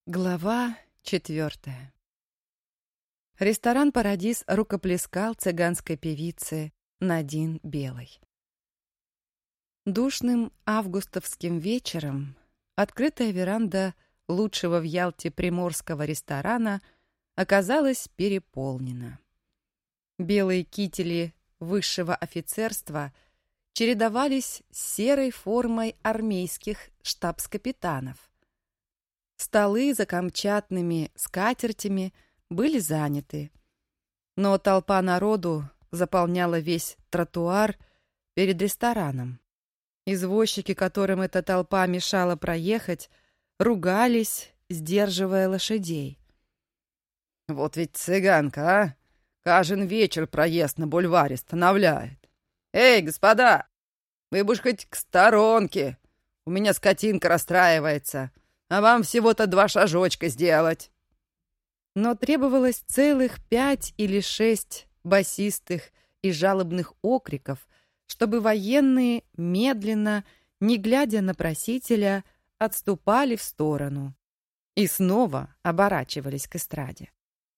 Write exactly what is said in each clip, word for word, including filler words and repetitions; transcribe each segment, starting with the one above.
Глава четвертая. Ресторан «Парадис» рукоплескал цыганской певице Надин Белой. Душным августовским вечером открытая веранда лучшего в Ялте приморского ресторана оказалась переполнена. Белые кители высшего офицерства чередовались с серой формой армейских штабс-капитанов. Столы за камчатными скатертями были заняты, но толпа народу заполняла весь тротуар перед рестораном. Извозчики, которым эта толпа мешала проехать, ругались, сдерживая лошадей. «Вот ведь цыганка, а! Каждый вечер проезд на бульваре останавливает. Эй, господа, вы бы уж хоть к сторонке, у меня скотинка расстраивается, а вам всего-то два шажочка сделать». Но требовалось целых пять или шесть басистых и жалобных окриков, чтобы военные медленно, не глядя на просителя, отступали в сторону и снова оборачивались к эстраде.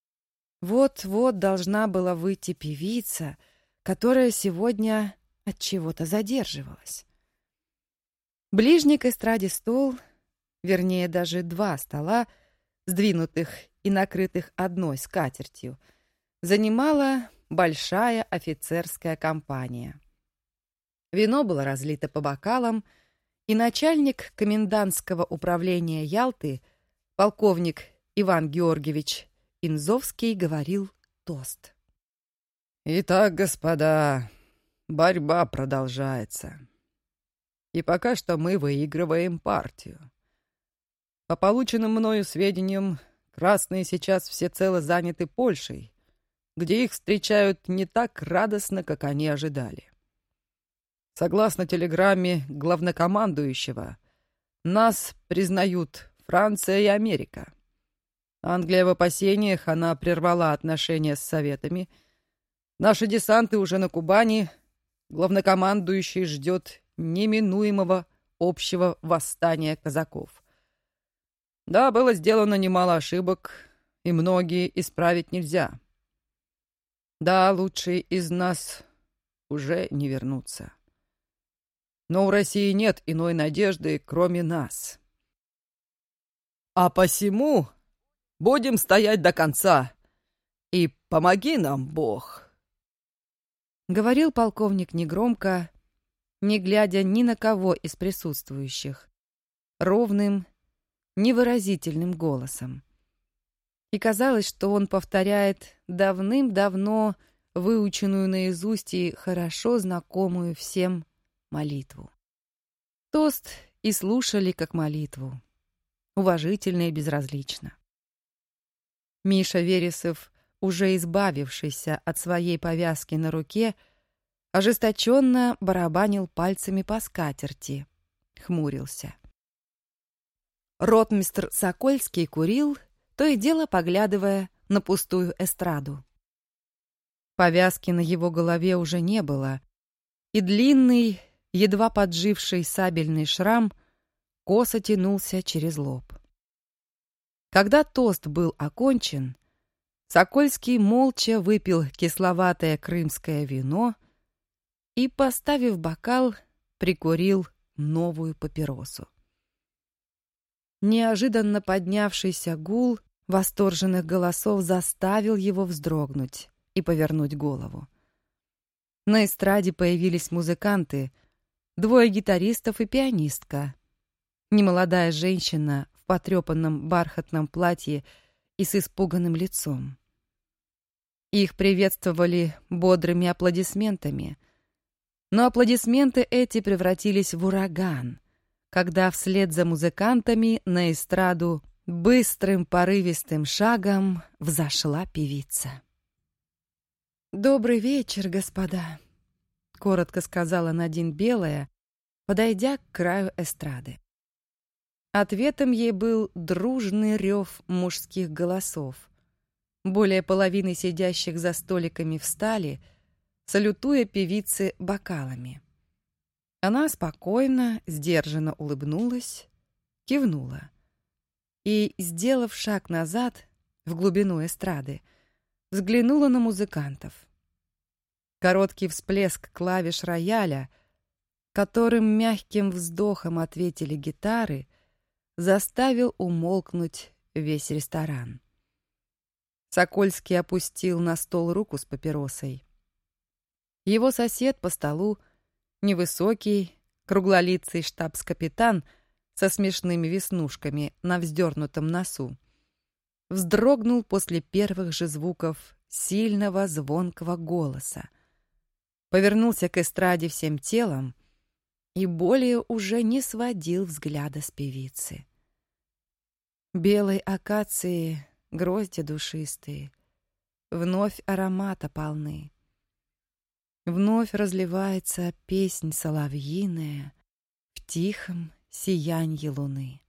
Вот-вот должна была выйти певица, которая сегодня от чего-то задерживалась. Ближний к эстраде стол, вернее, даже два стола, сдвинутых и накрытых одной скатертью, занимала большая офицерская компания. Вино было разлито по бокалам, и начальник комендантского управления Ялты, полковник Иван Георгиевич Инзовский, говорил тост. «Итак, господа, борьба продолжается. И пока что мы выигрываем партию. По полученным мною сведениям, красные сейчас всецело заняты Польшей, где их встречают не так радостно, как они ожидали. Согласно телеграмме главнокомандующего, нас признают Франция и Америка. Англия в опасениях, она прервала отношения с Советами. Наши десанты уже на Кубани. Главнокомандующий ждет неминуемого общего восстания казаков. Да, было сделано немало ошибок, и многие исправить нельзя. Да, лучшие из нас уже не вернутся. Но у России нет иной надежды, кроме нас. А посему будем стоять до конца, и помоги нам, Бог!» Говорил полковник негромко, не глядя ни на кого из присутствующих, ровным, невыразительным голосом. И казалось, что он повторяет давным-давно выученную наизусть и хорошо знакомую всем молитву. Тост и слушали как молитву, уважительно и безразлично. Миша Вересов, уже избавившийся от своей повязки на руке, ожесточенно барабанил пальцами по скатерти, хмурился. Ротмистр Сокольский курил, то и дело поглядывая на пустую эстраду. Повязки на его голове уже не было, и длинный, едва подживший сабельный шрам косо тянулся через лоб. Когда тост был окончен, Сокольский молча выпил кисловатое крымское вино и, поставив бокал, прикурил новую папиросу. Неожиданно поднявшийся гул восторженных голосов заставил его вздрогнуть и повернуть голову. На эстраде появились музыканты, двое гитаристов и пианистка, немолодая женщина в потрепанном бархатном платье и с испуганным лицом. Их приветствовали бодрыми аплодисментами, но аплодисменты эти превратились в ураган, когда вслед за музыкантами на эстраду быстрым порывистым шагом взошла певица. «Добрый вечер, господа», — коротко сказала Надин Белая, подойдя к краю эстрады. Ответом ей был дружный рев мужских голосов. Более половины сидящих за столиками встали, салютуя певице бокалами. Она спокойно, сдержанно улыбнулась, кивнула. и, сделав шаг назад в глубину эстрады, взглянула на музыкантов. Короткий всплеск клавиш рояля, которым мягким вздохом ответили гитары, заставил умолкнуть весь ресторан. Сокольский опустил на стол руку с папиросой. Его сосед по столу, невысокий, круглолицый штабс-капитан со смешными веснушками на вздернутом носу, вздрогнул после первых же звуков сильного звонкого голоса, повернулся к эстраде всем телом и более уже не сводил взгляда с певицы. Белой акации грозди душистые, вновь аромата полны. Вновь разливается песнь соловьиная в тихом сиянье луны.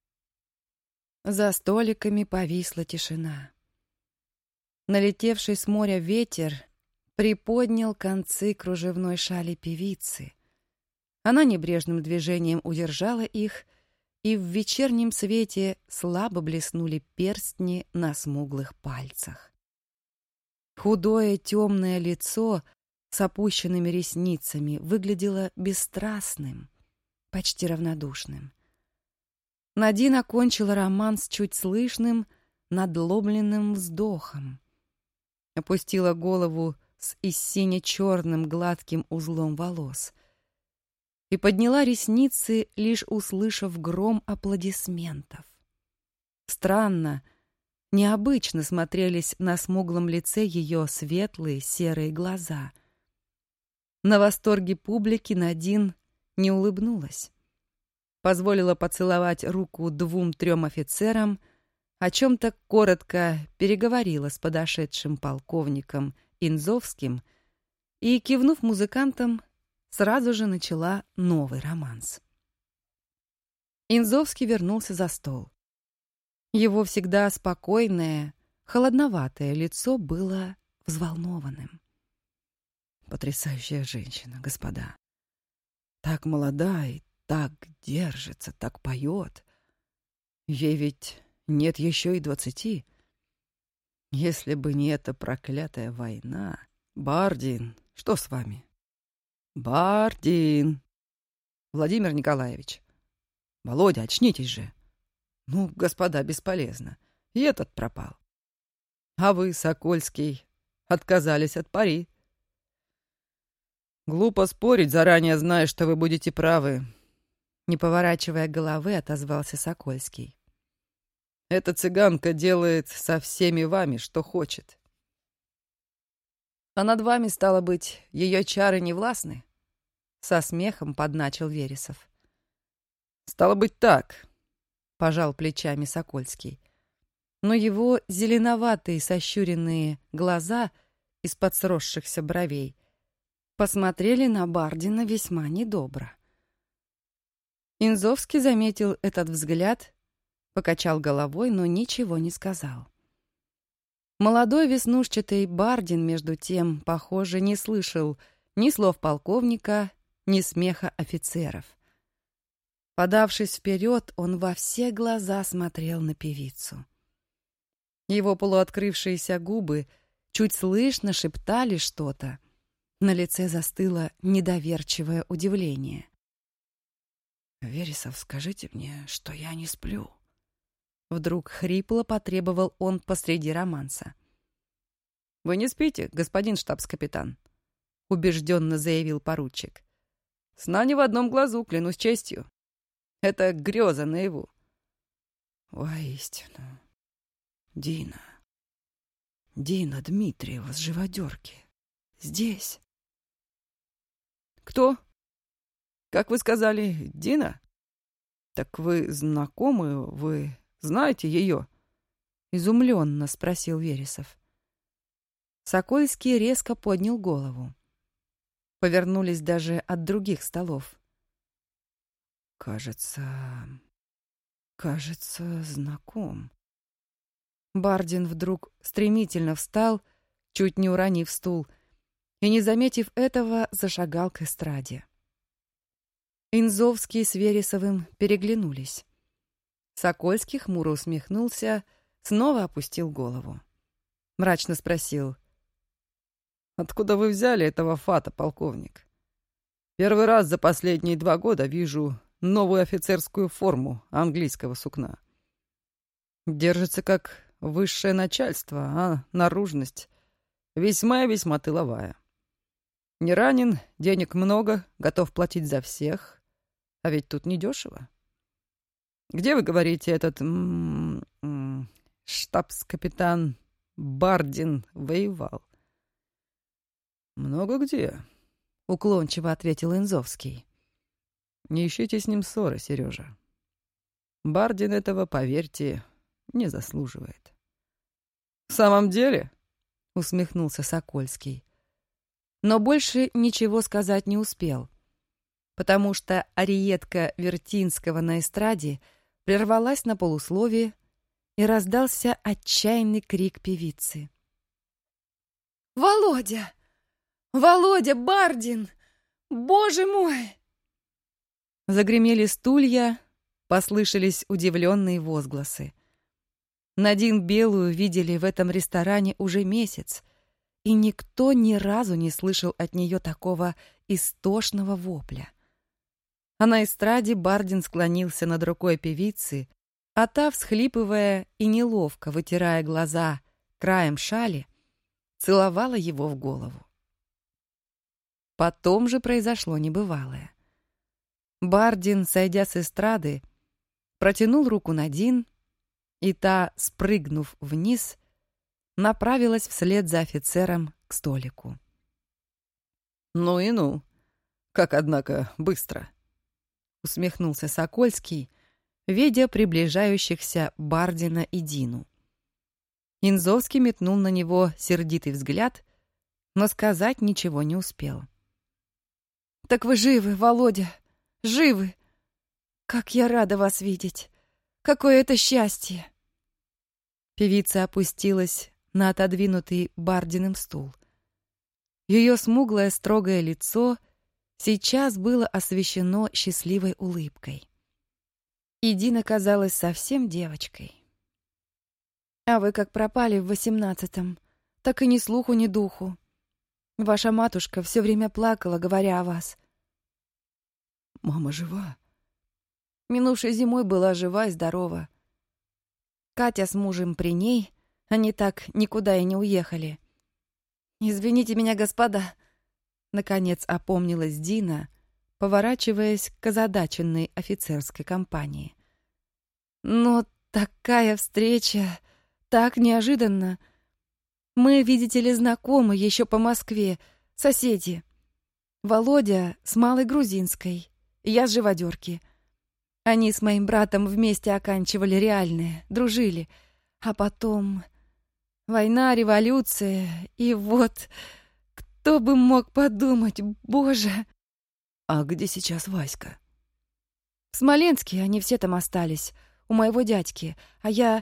За столиками повисла тишина. Налетевший с моря ветер приподнял концы кружевной шали певицы. Она небрежным движением удержала их, и в вечернем свете слабо блеснули перстни на смуглых пальцах. Худое темное лицо с опущенными ресницами выглядело бесстрастным, почти равнодушным. Надин окончила роман с чуть слышным, надломленным вздохом. Опустила голову с и сине-черным гладким узлом волос и подняла ресницы, лишь услышав гром аплодисментов. Странно, необычно смотрелись на смуглом лице ее светлые серые глаза. На восторге публики Надин не улыбнулась. Позволила поцеловать руку двум-трем офицерам, о чем-то коротко переговорила с подошедшим полковником Инзовским и, кивнув музыкантам, сразу же начала новый романс. Инзовский вернулся за стол. Его всегда спокойное, холодноватое лицо было взволнованным. Потрясающая женщина, господа. Так молода и так держится, так поет. Ей ведь нет еще и двадцати. Если бы не эта проклятая война... Бардин, что с вами? Бардин! Владимир Николаевич. Володя, очнитесь же. Ну, господа, бесполезно. И этот пропал. А вы, Сокольский, отказались от пари. Глупо спорить, заранее зная, что вы будете правы. Не поворачивая головы, отозвался Сокольский. Эта цыганка делает со всеми вами, что хочет. А над вами, стало быть, ее чары не властны? Со смехом подначил Вересов. Стало быть, так, пожал плечами Сокольский. Но его зеленоватые сощуренные глаза из-под сросшихся бровей посмотрели на Бардина весьма недобро. Инзовский заметил этот взгляд, покачал головой, но ничего не сказал. Молодой веснушчатый Бардин, между тем, похоже, не слышал ни слов полковника, ни смеха офицеров. Подавшись вперед, он во все глаза смотрел на певицу. Его полуоткрывшиеся губы чуть слышно шептали что-то. На лице застыло недоверчивое удивление. «Вересов, скажите мне, что я не сплю». Вдруг хрипло потребовал он посреди романса. «Вы не спите, господин штабс-капитан?» — убежденно заявил поручик. «Сна не в одном глазу, клянусь честью. Это греза наяву». «Воистину, Дина, Дина Дмитриева с живодерки. Здесь». «Кто? Как вы сказали, Дина? Так вы знакомы, вы знаете ее?» — изумленно спросил Вересов. Сокольский резко поднял голову. Повернулись даже от других столов. «Кажется, кажется, знаком». Бардин вдруг стремительно встал, чуть не уронив стул, и, не заметив этого, зашагал к эстраде. Инзовский с Вересовым переглянулись. Сокольский хмуро усмехнулся, снова опустил голову. Мрачно спросил: «Откуда вы взяли этого фата, полковник? Первый раз за последние два года вижу новую офицерскую форму английского сукна. Держится как высшее начальство, а наружность весьма и весьма тыловая. Не ранен, денег много, готов платить за всех, а ведь тут недешево. Где, вы говорите, этот м -м, штабс-капитан Бардин воевал?» «Много где», — уклончиво ответил Инзовский. «Не ищите с ним ссоры, Сережа. Бардин этого, поверьте, не заслуживает». «В самом деле?» — усмехнулся Сокольский. Но больше ничего сказать не успел, потому что ариетка Вертинского на эстраде прервалась на полусловие, и раздался отчаянный крик певицы. «Володя! Володя Бардин! Боже мой!» Загремели стулья, послышались удивленные возгласы. Надин Белую видели в этом ресторане уже месяц, и никто ни разу не слышал от нее такого истошного вопля. А на эстраде Бардин склонился над рукой певицы, а та, всхлипывая и неловко вытирая глаза краем шали, целовала его в голову. Потом же произошло небывалое. Бардин, сойдя с эстрады, протянул руку Надин, и та, спрыгнув вниз, направилась вслед за офицером к столику. «Ну и ну! Как, однако, быстро!» — усмехнулся Сокольский, видя приближающихся Бардина и Дину. Инзовский метнул на него сердитый взгляд, но сказать ничего не успел. «Так вы живы, Володя, живы! Как я рада вас видеть! Какое это счастье!» Певица опустилась на отодвинутый Бардиным стул. Ее смуглое строгое лицо сейчас было освещено счастливой улыбкой. И Дина казалась совсем девочкой. «А вы как пропали в восемнадцатом, так и ни слуху, ни духу. Ваша матушка все время плакала, говоря о вас». «Мама жива?» Минувшей зимой была жива и здорова. Катя с мужем при ней, они так никуда и не уехали. «Извините меня, господа», — наконец опомнилась Дина, поворачиваясь к озадаченной офицерской компании. «Но такая встреча, так неожиданно. Мы, видите ли, знакомы еще по Москве, соседи. Володя с Малой Грузинской, я с Живодерки. Они с моим братом вместе оканчивали реальное, дружили. А потом война, революция, и вот кто бы мог подумать, боже!» «А где сейчас Васька?» «В Смоленске, они все там остались, у моего дядьки. А я...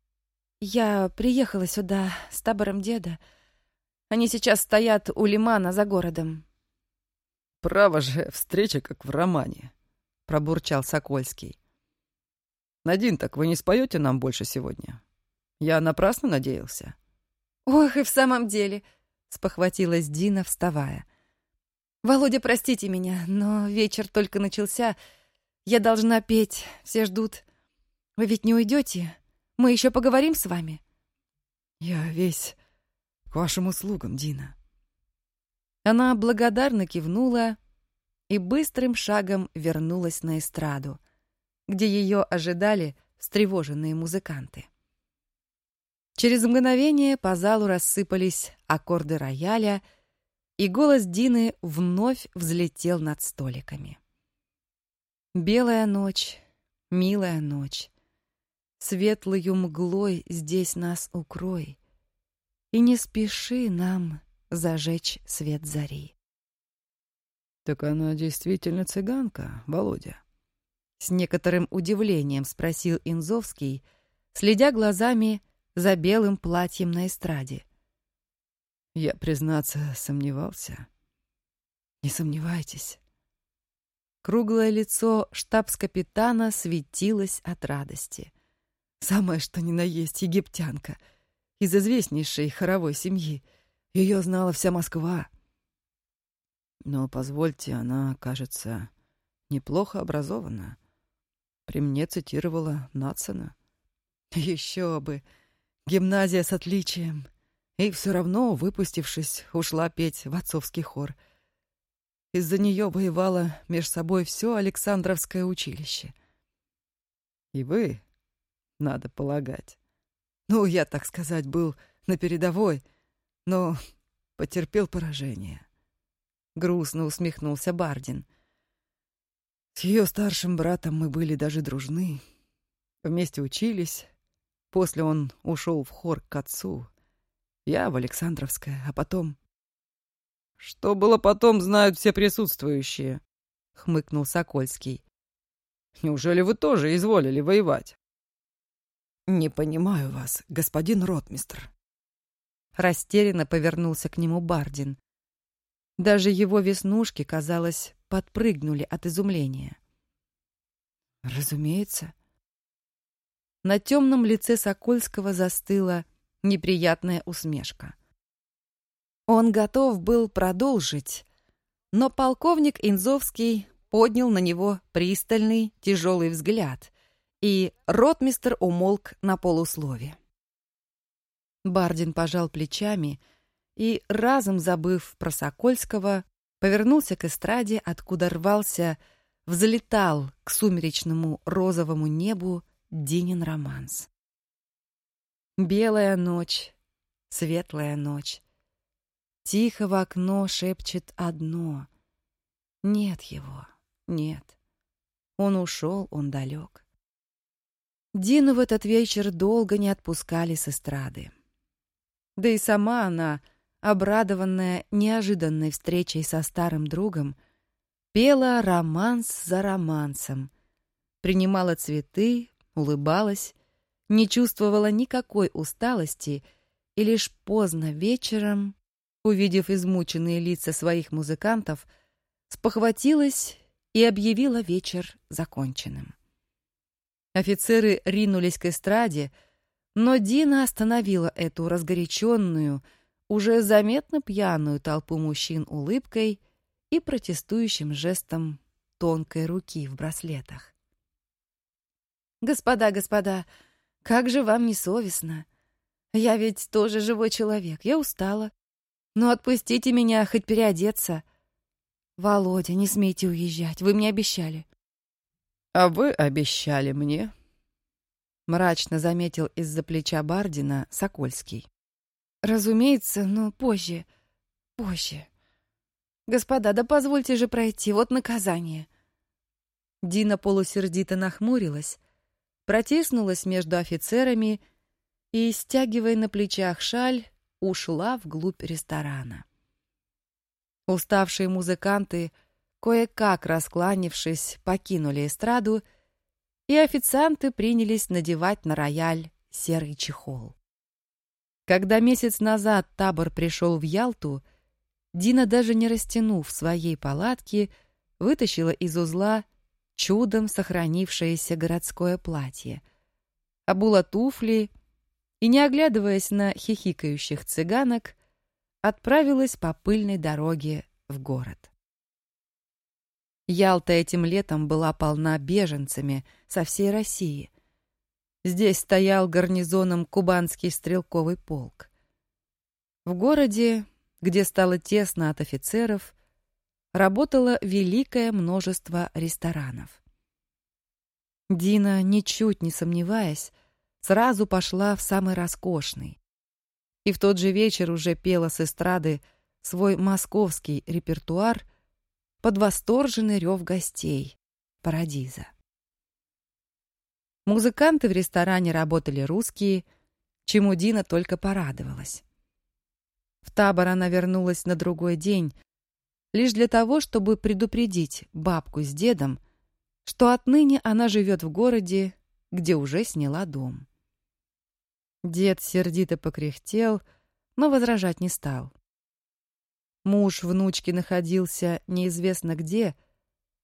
я приехала сюда с табором деда. Они сейчас стоят у лимана за городом». «Право же, встреча как в романе», — пробурчал Сокольский. «Надин, так вы не споете нам больше сегодня? Я напрасно надеялся». «Ох, и в самом деле», — спохватилась Дина, вставая. «Володя, простите меня, но вечер только начался. Я должна петь, все ждут. Вы ведь не уйдете? Мы еще поговорим с вами?» «Я весь к вашим услугам, Дина». Она благодарно кивнула и быстрым шагом вернулась на эстраду, где ее ожидали встревоженные музыканты. Через мгновение по залу рассыпались аккорды рояля, и голос Дины вновь взлетел над столиками. «Белая ночь, милая ночь, светлою мглой здесь нас укрой, и не спеши нам зажечь свет зари». «Так она действительно цыганка, Володя?» С некоторым удивлением спросил Инзовский, следя глазами за белым платьем на эстраде. «Я, признаться, сомневался». «Не сомневайтесь. Круглое лицо штабс-капитана светилось от радости. Самое что ни на есть египтянка. Из известнейшей хоровой семьи. Ее знала вся Москва. Но, позвольте, она, кажется, неплохо образована. При мне цитировала Надсона. Еще бы! Гимназия с отличием. И все равно, выпустившись, ушла петь в отцовский хор. Из-за нее воевало меж собой все Александровское училище. И вы, надо полагать. Ну, я, так сказать, был на передовой, но потерпел поражение. Грустно усмехнулся Бардин. С ее старшим братом мы были даже дружны. Вместе учились. После он ушел в хор к отцу. Я в Александровское, а потом... Что было потом, знают все присутствующие, — хмыкнул Сокольский. Неужели вы тоже изволили воевать? Не понимаю вас, господин ротмистр. Растерянно повернулся к нему Бардин. Даже его веснушки, казалось, подпрыгнули от изумления. Разумеется. На темном лице Сокольского застыла неприятная усмешка. Он готов был продолжить, но полковник Инзовский поднял на него пристальный, тяжелый взгляд, и ротмистр умолк на полуслове. Бардин пожал плечами и, разом забыв про Сокольского, повернулся к эстраде, откуда рвался, взлетал к сумеречному розовому небу Динин романс. Белая ночь, светлая ночь. Тихо в окно шепчет одно. Нет его, нет. Он ушел, он далек. Дину в этот вечер долго не отпускали с эстрады. Да и сама она, обрадованная неожиданной встречей со старым другом, пела романс за романсом, принимала цветы, улыбалась, не чувствовала никакой усталости и лишь поздно вечером, увидев измученные лица своих музыкантов, спохватилась и объявила вечер законченным. Офицеры ринулись к эстраде, но Дина остановила эту разгоряченную, уже заметно пьяную толпу мужчин улыбкой и протестующим жестом тонкой руки в браслетах. «Господа, господа, как же вам не совестно? Я ведь тоже живой человек, я устала. Но отпустите меня хоть переодеться. Володя, не смейте уезжать, вы мне обещали». «А вы обещали мне», — мрачно заметил из-за плеча Бардина Сокольский. «Разумеется, но позже, позже. Господа, да позвольте же пройти, вот наказание». Дина полусердито нахмурилась, протиснулась между офицерами и, стягивая на плечах шаль, ушла вглубь ресторана. Уставшие музыканты, кое-как раскланившись, покинули эстраду, и официанты принялись надевать на рояль серый чехол. Когда месяц назад табор пришел в Ялту, Дина, даже не растянув своей палатки, вытащила из узла чудом сохранившееся городское платье, обула туфли и, не оглядываясь на хихикающих цыганок, отправилась по пыльной дороге в город. Ялта этим летом была полна беженцами со всей России. Здесь стоял гарнизоном кубанский стрелковый полк. В городе, где стало тесно от офицеров, работало великое множество ресторанов. Дина, ничуть не сомневаясь, сразу пошла в самый роскошный. И в тот же вечер уже пела с эстрады свой московский репертуар под восторженный рев гостей «Парадиза». Музыканты в ресторане работали русские, чему Дина только порадовалась. В табор она вернулась на другой день, лишь для того, чтобы предупредить бабку с дедом, что отныне она живет в городе, где уже сняла дом. Дед сердито покряхтел, но возражать не стал. Муж внучки находился неизвестно где,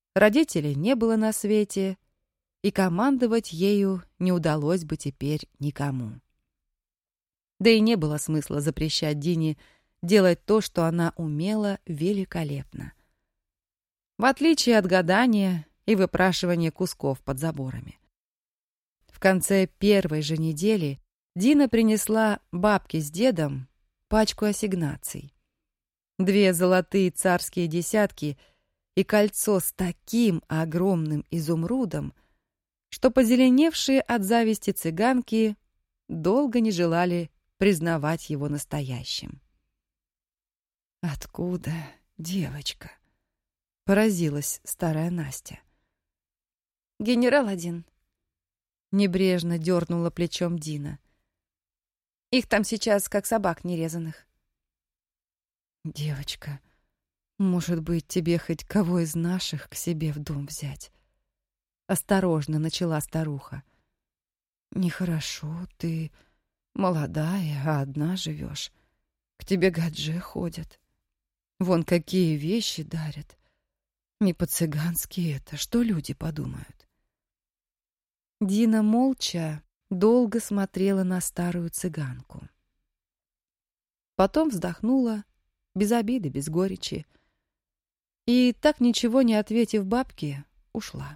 Родителей не было на свете, и командовать ею не удалось бы теперь никому. Да и не было смысла запрещать Дине делать то, что она умела великолепно. В отличие от гадания и выпрашивания кусков под заборами. В конце первой же недели Дина принесла бабке с дедом пачку ассигнаций. Две золотые царские десятки и кольцо с таким огромным изумрудом, что позеленевшие от зависти цыганки долго не желали признавать его настоящим. «Откуда, девочка?» — поразилась старая Настя. «Генерал один», — небрежно дернула плечом Дина. «Их там сейчас как собак нерезанных». «Девочка, может быть, тебе хоть кого из наших к себе в дом взять?» Осторожно начала старуха. «Нехорошо, ты молодая, а одна живешь. К тебе гаджи ходят. Вон какие вещи дарят. Не по-цыгански это, что люди подумают?» Дина молча долго смотрела на старую цыганку. Потом вздохнула, без обиды, без горечи, и, так ничего не ответив бабке, ушла.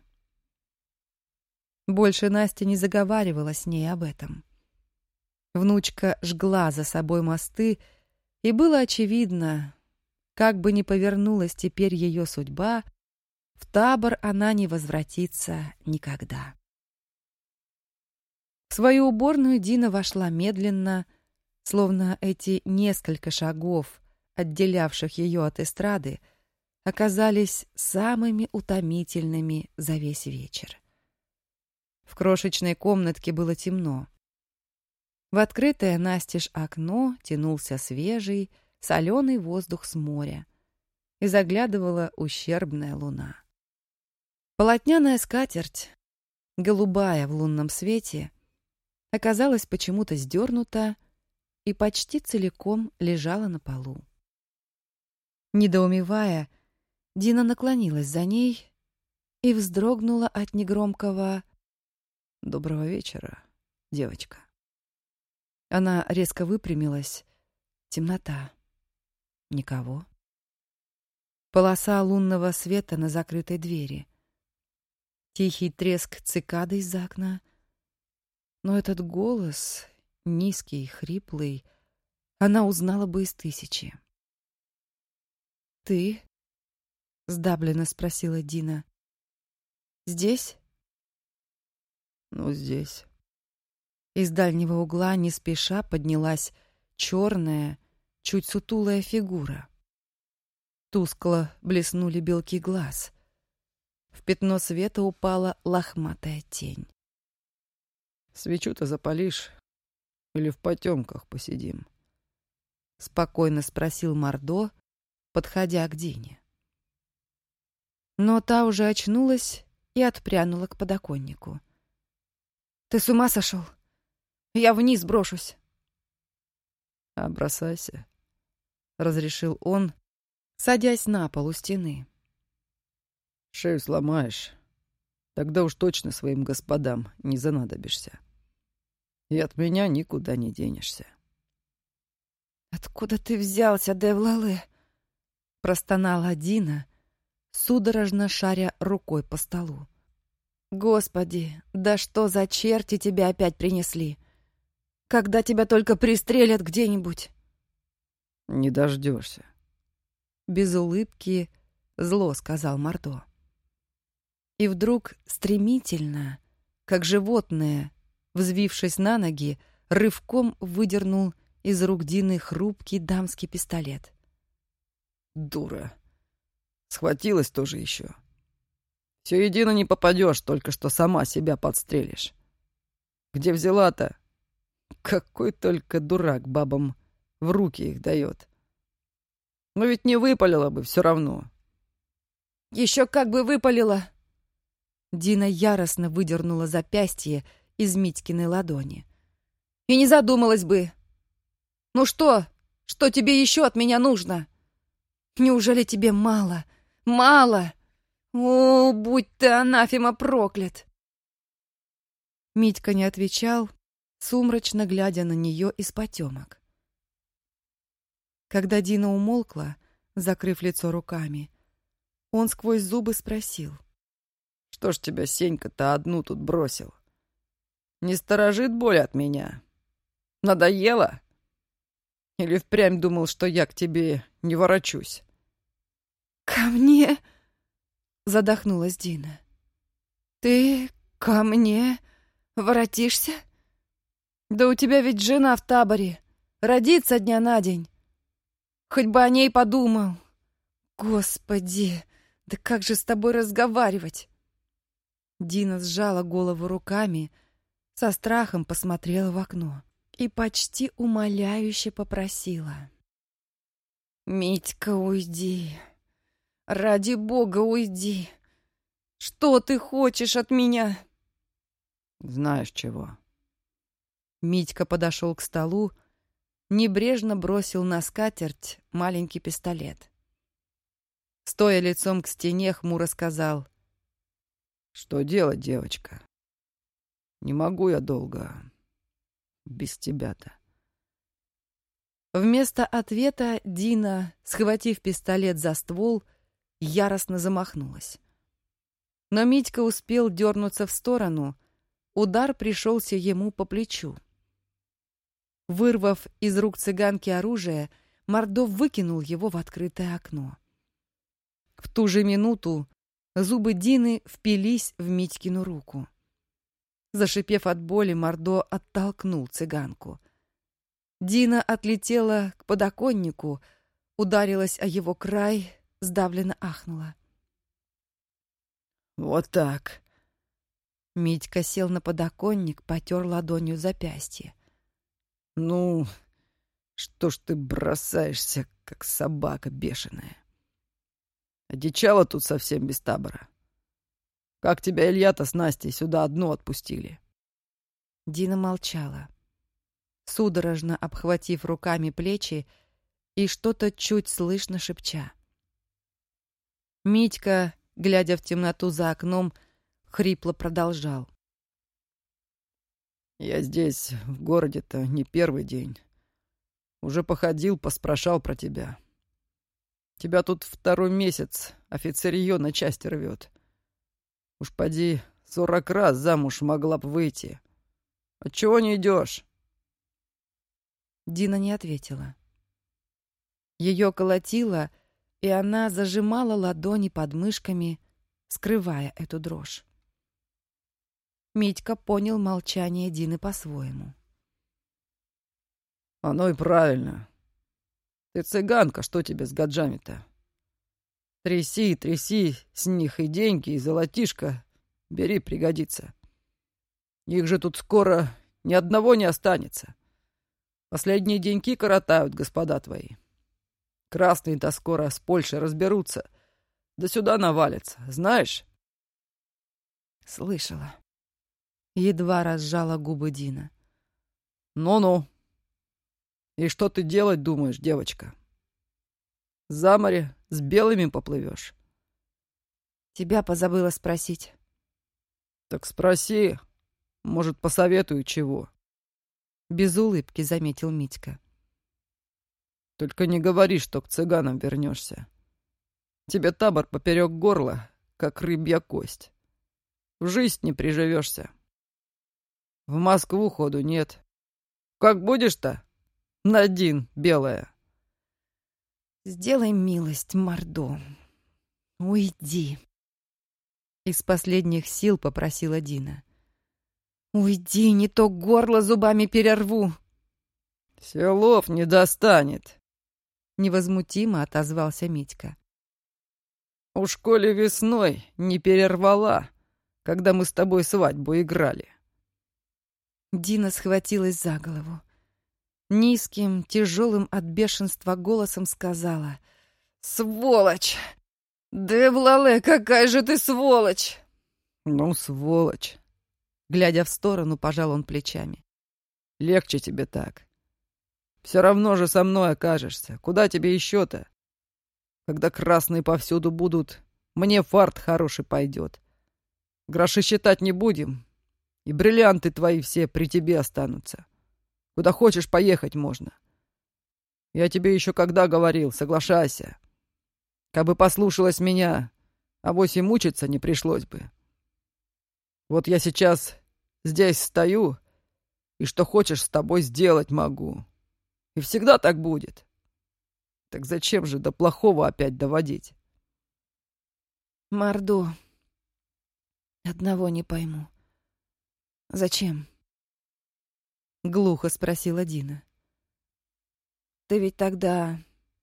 Больше Настя не заговаривала с ней об этом. Внучка жгла за собой мосты, и было очевидно, как бы ни повернулась теперь ее судьба, в табор она не возвратится никогда. В свою уборную Дина вошла медленно, словно эти несколько шагов, отделявших ее от эстрады, оказались самыми утомительными за весь вечер. В крошечной комнатке было темно. В открытое настежь окно тянулся свежий, соленый воздух с моря, и заглядывала ущербная луна. Полотняная скатерть, голубая в лунном свете, оказалась почему-то сдернута и почти целиком лежала на полу. Недоумевая, Дина наклонилась за ней и вздрогнула от негромкого «Доброго вечера, девочка». Она резко выпрямилась. Темнота. Никого. Полоса лунного света на закрытой двери. Тихий треск цикады из-за окна. Но этот голос, низкий, хриплый, она узнала бы из тысячи. «Ты?» — сдавленно спросила Дина. «Здесь?» «Ну, здесь». Из дальнего угла не спеша поднялась черная, чуть сутулая фигура. Тускло блеснули белки глаз. В пятно света упала лохматая тень. «Свечу-то запалишь или в потемках посидим?» — спокойно спросил Мордо, подходя к Дине. Но та уже очнулась и отпрянула к подоконнику. «Ты с ума сошел? Я вниз брошусь!» «А бросайся», — разрешил он, садясь на пол у стены. «Шею сломаешь, тогда уж точно своим господам не занадобишься. И от меня никуда не денешься». «Откуда ты взялся, Девлале?» — простонала Дина, судорожно шаря рукой по столу. «Господи, да что за черти тебя опять принесли? Когда тебя только пристрелят где-нибудь?» «Не дождешься», — без улыбки зло сказал Мордо. И вдруг стремительно, как животное, взвившись на ноги, рывком выдернул из рук Дины хрупкий дамский пистолет. «Дура! Схватилась тоже еще. Все едино не попадешь, только что сама себя подстрелишь. Где взяла-то? Какой только дурак бабам в руки их дает. Но ведь не выпалила бы все равно». «Еще как бы выпалила!» Дина яростно выдернула запястье из Митькиной ладони. «И не задумалась бы! Ну что? Что тебе еще от меня нужно? Неужели тебе мало? Мало? О, будь ты анафема проклят! Митька не отвечал, сумрачно глядя на нее из потемок. Когда Дина умолкла, закрыв лицо руками, он сквозь зубы спросил. Что ж тебя Сенька-то одну тут бросил? Не сторожит боль от меня? Надоело? Или впрямь думал, что я к тебе не ворочусь? «Ко мне?» — задохнулась Дина. «Ты ко мне воротишься? Да у тебя ведь жена в таборе, родится дня на день. Хоть бы о ней подумал. Господи, да как же с тобой разговаривать?» Дина сжала голову руками, со страхом посмотрела в окно и почти умоляюще попросила. «Митька, уйди. Ради Бога, уйди. Что ты хочешь от меня?» Знаешь чего. Митька подошел к столу, небрежно бросил на скатерть маленький пистолет. Стоя лицом к стене, хмуро сказал. Что делать, девочка? Не могу я долго без тебя-то. Вместо ответа Дина, схватив пистолет за ствол, яростно замахнулась. Но Митька успел дернуться в сторону, удар пришелся ему по плечу. Вырвав из рук цыганки оружие, Мордов выкинул его в открытое окно. В ту же минуту зубы Дины впились в Митькину руку. Зашипев от боли, Мордо оттолкнул цыганку. Дина отлетела к подоконнику, ударилась о его край, сдавленно ахнула. Вот так. Митька сел на подоконник, потер ладонью запястье. Ну, что ж ты бросаешься, как собака бешеная? Одичала тут совсем без табора. Как тебя Илья-то с Настей сюда одну отпустили? Дина молчала, судорожно обхватив руками плечи и что-то чуть слышно шепча. Митька, глядя в темноту за окном, хрипло продолжал. Я здесь, в городе-то, не первый день. Уже походил, поспрашал про тебя. Тебя тут второй месяц офицерье на части рвет. Уж поди, сорок раз замуж могла б выйти. Отчего не идешь? Дина не ответила. Ее колотило, и она зажимала ладони под мышками, скрывая эту дрожь. Митька понял молчание Дины по-своему. Оно и правильно. Ты цыганка, что тебе с гаджами-то? Тряси, тряси с них и деньги, и золотишко. Бери, пригодится. Их же тут скоро ни одного не останется. Последние деньки коротают, господа твои. Красные-то скоро с Польшей разберутся. Да сюда навалятся, знаешь? Слышала. Едва разжала губы Дина. Ну-ну. И что ты делать думаешь, девочка? За море с белыми поплывешь? Тебя позабыла спросить. Так спроси. Может, посоветую чего. Без улыбки заметил Митька. Только не говори, что к цыганам вернешься. Тебе табор поперек горла, как рыбья кость. В жизнь не приживешься. В Москву ходу нет. Как будешь-то? Надин, белая. Сделай милость, Мордо. Уйди. Из последних сил попросила Дина. Уйди, не то горло зубами перерву. Селов не достанет. Невозмутимо отозвался Митька. Уж коли весной не перервала, когда мы с тобой свадьбу играли. Дина схватилась за голову. Низким, тяжелым от бешенства голосом сказала: «Сволочь! Девлале, какая же ты сволочь!» «Ну, сволочь!» Глядя в сторону, пожал он плечами. «Легче тебе так. Все равно же со мной окажешься. Куда тебе еще-то? Когда красные повсюду будут, мне фарт хороший пойдет. Гроши считать не будем, и бриллианты твои все при тебе останутся. Куда хочешь поехать можно. Я тебе еще когда говорил, соглашайся. Кабы послушалась меня, авось и мучиться не пришлось бы. Вот я сейчас здесь стою, и что хочешь с тобой сделать могу. И всегда так будет. Так зачем же до плохого опять доводить? Мордо, одного не пойму. Зачем? Глухо спросила Дина. Ты ведь тогда...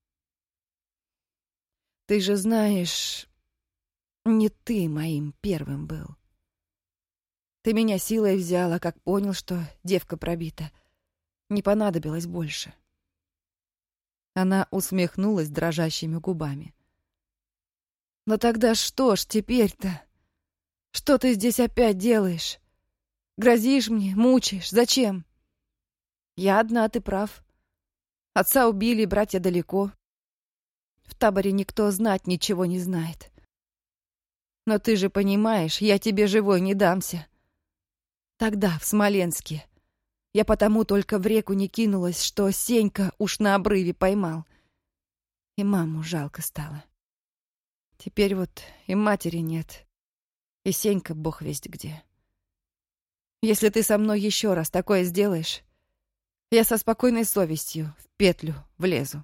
Ты же знаешь, не ты моим первым был. Ты меня силой взяла, как понял, что девка пробита. Не понадобилось больше. Она усмехнулась дрожащими губами. Но тогда что ж теперь-то? Что ты здесь опять делаешь? Грозишь мне, мучаешь. Зачем? Я одна, ты прав. Отца убили, братья далеко. В таборе никто знать ничего не знает. Но ты же понимаешь, я тебе живой не дамся. Тогда, в Смоленске, я потому только в реку не кинулась, что Сенька уж на обрыве поймал. И маму жалко стало. Теперь вот и матери нет, и Сенька бог весть где. Если ты со мной еще раз такое сделаешь, я со спокойной совестью в петлю влезу.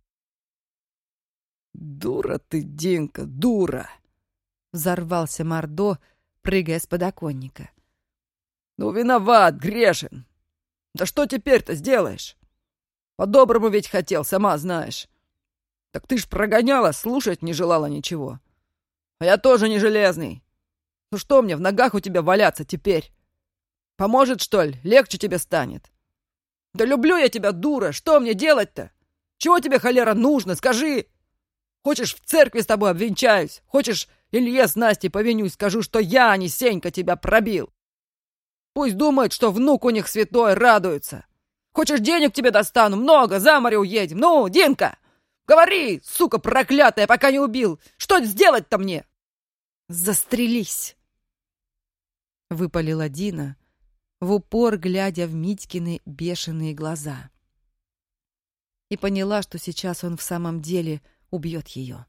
«Дура ты, Динка, дура!» — взорвался Мордо, прыгая с подоконника. «Ну, виноват, грешен. Да что теперь-то сделаешь? По-доброму ведь хотел, сама знаешь. Так ты ж прогоняла, слушать не желала ничего. А я тоже не железный. Ну что мне в ногах у тебя валяться теперь? Поможет, что ли? Легче тебе станет. Да люблю я тебя, дура, что мне делать-то? Чего тебе, холера, нужно, скажи? Хочешь, в церкви с тобой обвенчаюсь? Хочешь, Илье с Настей повинюсь, скажу, что я, а не Сенька, тебя пробил? Пусть думают, что внук у них святой, радуется. Хочешь, денег тебе достану? Много, за море уедем. Ну, Динка, говори, сука проклятая, пока не убил. Что сделать-то мне? Застрелись! Выпалила Дина, в упор глядя в Митькины бешеные глаза. И поняла, что сейчас он в самом деле убьет ее.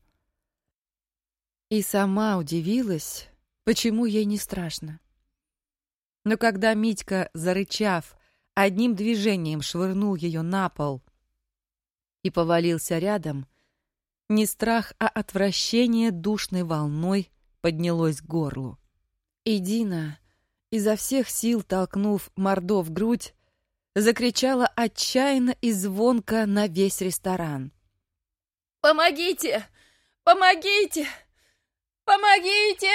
И сама удивилась, почему ей не страшно. Но когда Митька, зарычав, одним движением швырнул ее на пол и повалился рядом, не страх, а отвращение душной волной поднялось к горлу. И Дина, изо всех сил толкнув Мордо в грудь, закричала отчаянно и звонко на весь ресторан. «Помогите! Помогите! Помогите!»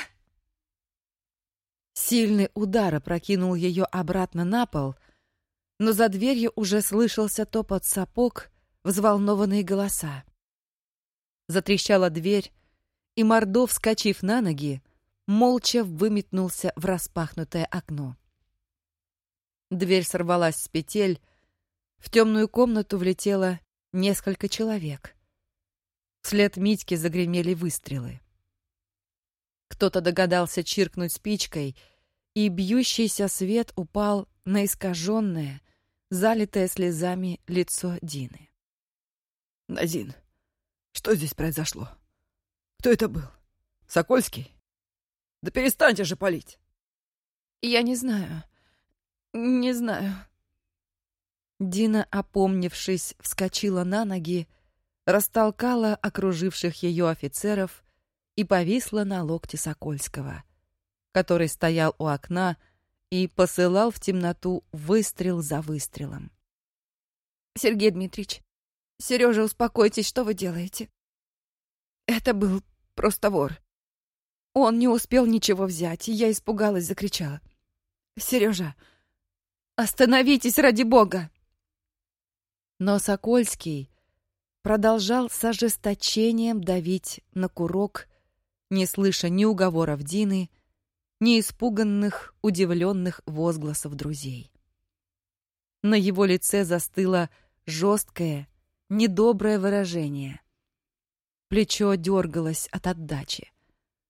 Сильный удар опрокинул ее обратно на пол, но за дверью уже слышался топот сапог, взволнованные голоса. Затрещала дверь, и Мордо, вскочив на ноги, молча выметнулся в распахнутое окно. Дверь сорвалась с петель, в темную комнату влетело несколько человек. Вслед Митьке загремели выстрелы. Кто-то догадался чиркнуть спичкой, и бьющийся свет упал на искаженное, залитое слезами лицо Дины. Назин, что здесь произошло? Кто это был? Сокольский? Да перестаньте же палить! Я не знаю. Не знаю. Дина, опомнившись, вскочила на ноги, растолкала окруживших ее офицеров и повисла на локте Сокольского, который стоял у окна и посылал в темноту выстрел за выстрелом. Сергей Дмитриевич, Сережа, успокойтесь, что вы делаете? Это был просто вор. Он не успел ничего взять, и я испугалась, закричала. Сережа, остановитесь ради бога! Но Сокольский продолжал с ожесточением давить на курок, не слыша ни уговоров Дины, ни испуганных, удивленных возгласов друзей. На его лице застыло жесткое, недоброе выражение. Плечо дергалось от отдачи.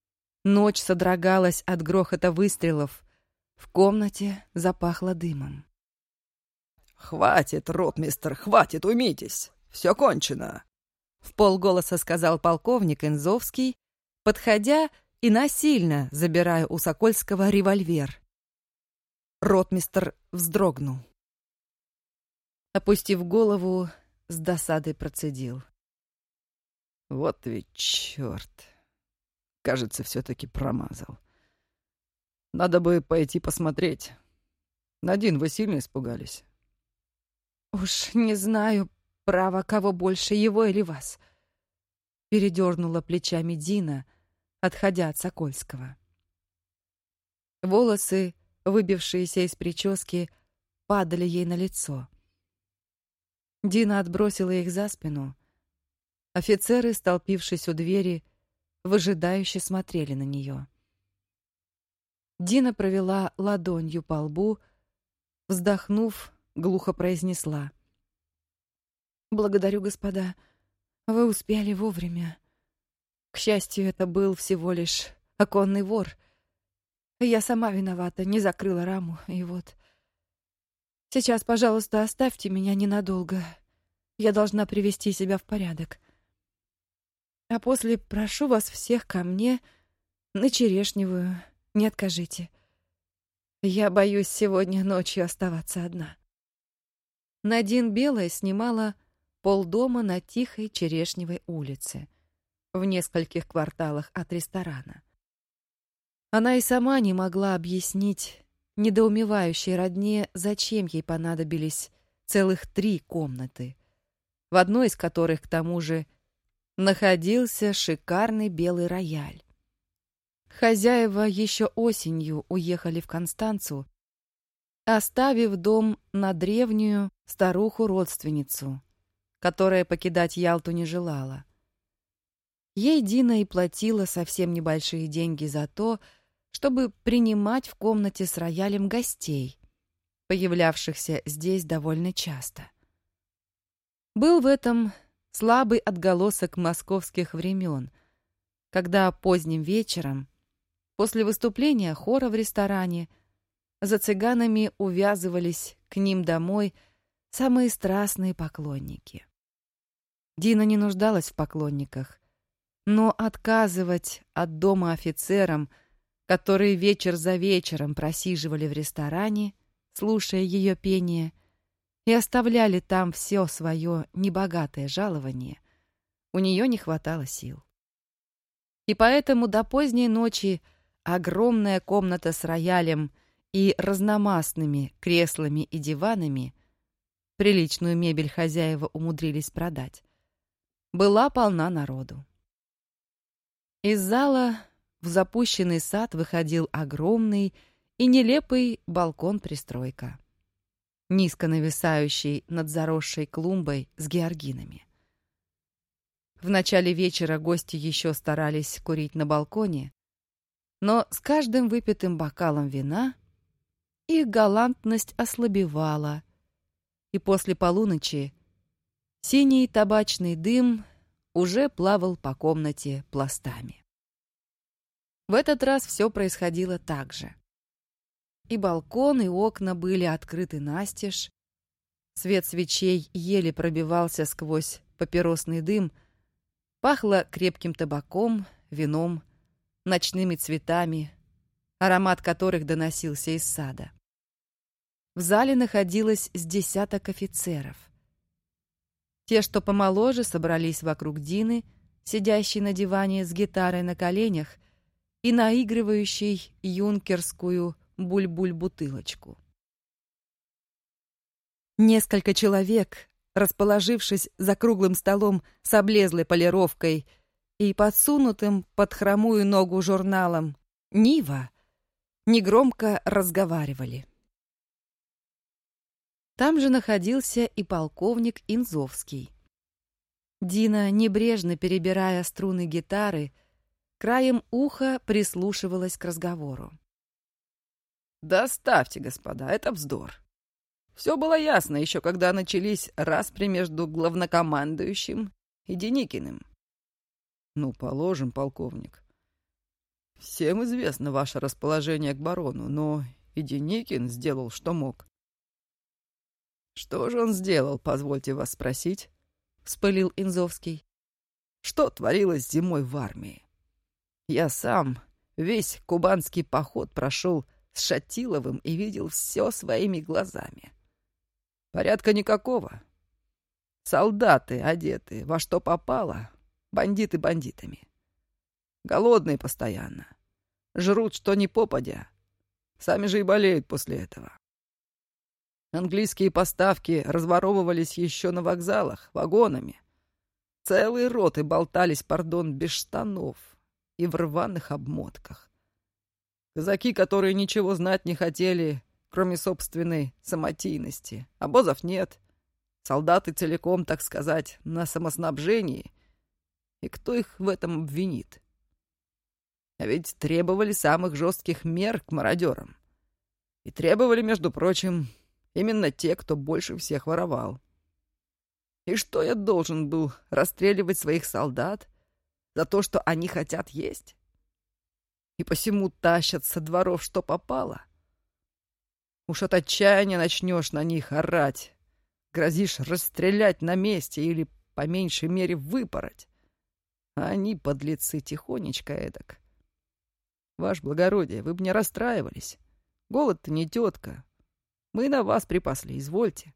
Ночь содрогалась от грохота выстрелов. В комнате запахло дымом. «Хватит, ротмистр, хватит, уймитесь! Все кончено!» В полголоса сказал полковник Инзовский, подходя и насильно забирая у Сокольского револьвер. Ротмистр вздрогнул. Опустив голову, с досадой процедил. «Вот ведь черт! Кажется, все-таки промазал. Надо бы пойти посмотреть. Надин, вы сильно испугались?» «Уж не знаю, право, кого больше, его или вас», — передернула плечами Дина, отходя от Сокольского. Волосы, выбившиеся из прически, падали ей на лицо. Дина отбросила их за спину. Офицеры, столпившись у двери, выжидающе смотрели на нее. Дина провела ладонью по лбу, вздохнув, глухо произнесла: «Благодарю, господа. Вы успели вовремя. К счастью, это был всего лишь оконный вор. Я сама виновата, не закрыла раму, и вот... Сейчас, пожалуйста, оставьте меня ненадолго. Я должна привести себя в порядок. А после прошу вас всех ко мне на Черешневую. Не откажите. Я боюсь сегодня ночью оставаться одна». Надин Белая снимала полдома на тихой Черешневой улице, в нескольких кварталах от ресторана. Она и сама не могла объяснить недоумевающей родне, зачем ей понадобились целых три комнаты, в одной из которых, к тому же, находился шикарный белый рояль. Хозяева еще осенью уехали в Констанцу, оставив дом на древнюю старуху-родственницу, которая покидать Ялту не желала. Ей Дина и платила совсем небольшие деньги за то, чтобы принимать в комнате с роялем гостей, появлявшихся здесь довольно часто. Был в этом слабый отголосок московских времен, когда поздним вечером, после выступления хора в ресторане, за цыганами увязывались к ним домой самые страстные поклонники. Дина не нуждалась в поклонниках, но отказывать от дома офицерам, которые вечер за вечером просиживали в ресторане, слушая ее пение, и оставляли там все свое небогатое жалование, у нее не хватало сил. И поэтому до поздней ночи огромная комната с роялем и разномастными креслами и диванами, приличную мебель хозяева умудрились продать, была полна народу. Из зала в запущенный сад выходил огромный и нелепый балкон-пристройка, низко нависающий над заросшей клумбой с георгинами. В начале вечера гости еще старались курить на балконе, но с каждым выпитым бокалом вина их галантность ослабевала, и после полуночи синий табачный дым уже плавал по комнате пластами. В этот раз все происходило так же. И балкон, и окна были открыты настежь, свет свечей еле пробивался сквозь папиросный дым, пахло крепким табаком, вином, ночными цветами, аромат которых доносился из сада. В зале находилось с десяток офицеров. Те, что помоложе, собрались вокруг Дины, сидящей на диване с гитарой на коленях и наигрывающей юнкерскую буль-буль-бутылочку. Несколько человек, расположившись за круглым столом с облезлой полировкой и подсунутым под хромую ногу журналом «Нива», негромко разговаривали. Там же находился и полковник Инзовский. Дина, небрежно перебирая струны гитары, краем уха прислушивалась к разговору. «Да оставьте, господа, это вздор. Все было ясно еще, когда начались распри между главнокомандующим и Деникиным». «Ну, положим, полковник. Всем известно ваше расположение к барону, но и Деникин сделал, что мог. Что же он сделал, позвольте вас спросить? Вспылил Инзовский. Что творилось зимой в армии? Я сам весь кубанский поход прошел с Шатиловым и видел все своими глазами. Порядка никакого. Солдаты одеты во что попало, бандиты бандитами. Голодные постоянно. Жрут что ни попадя. Сами же и болеют после этого. Английские поставки разворовывались еще на вокзалах, вагонами. Целые роты болтались, пардон, без штанов и в рваных обмотках. Казаки, которые ничего знать не хотели, кроме собственной самотийности. Обозов нет. Солдаты целиком, так сказать, на самоснабжении. И кто их в этом обвинит? А ведь требовали самых жестких мер к мародерам. И требовали, между прочим, именно те, кто больше всех воровал. И что я должен был расстреливать своих солдат за то, что они хотят есть? И посему тащат со дворов, что попало? Уж от отчаяния начнешь на них орать, грозишь расстрелять на месте или, по меньшей мере, выпороть. А они, подлецы, тихонечко эдак. Ваше благородие, вы бы не расстраивались. Голод-то не тетка. Мы на вас припасли, извольте.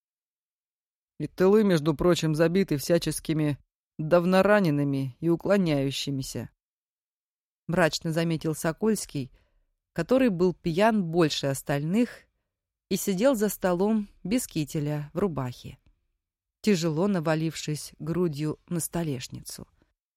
И тылы, между прочим, забиты всяческими давноранеными и уклоняющимися. Мрачно заметил Сокольский, который был пьян больше остальных и сидел за столом без кителя в рубахе, тяжело навалившись грудью на столешницу.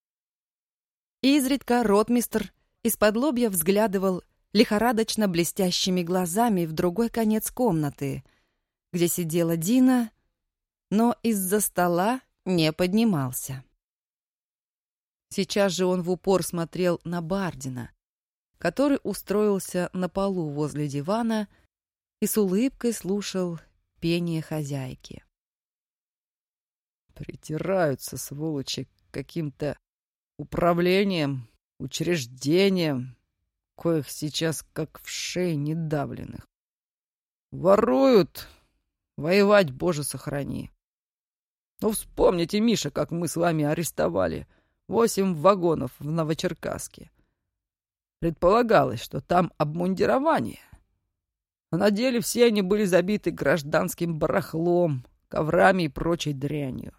Изредка ротмистр из-под лобья взглядывал лихорадочно блестящими глазами в другой конец комнаты, где сидела Дина, но из-за стола не поднимался. Сейчас же он в упор смотрел на Бардина, который устроился на полу возле дивана и с улыбкой слушал пение хозяйки. Притираются, сволочи, к каким-то управлением, учреждением, коих сейчас как в шее недавленных. Воруют, воевать, Боже, сохрани. Ну, вспомните, Миша, как мы с вами арестовали восемь вагонов в Новочеркасске. Предполагалось, что там обмундирование. А на деле все они были забиты гражданским барахлом, коврами и прочей дрянью.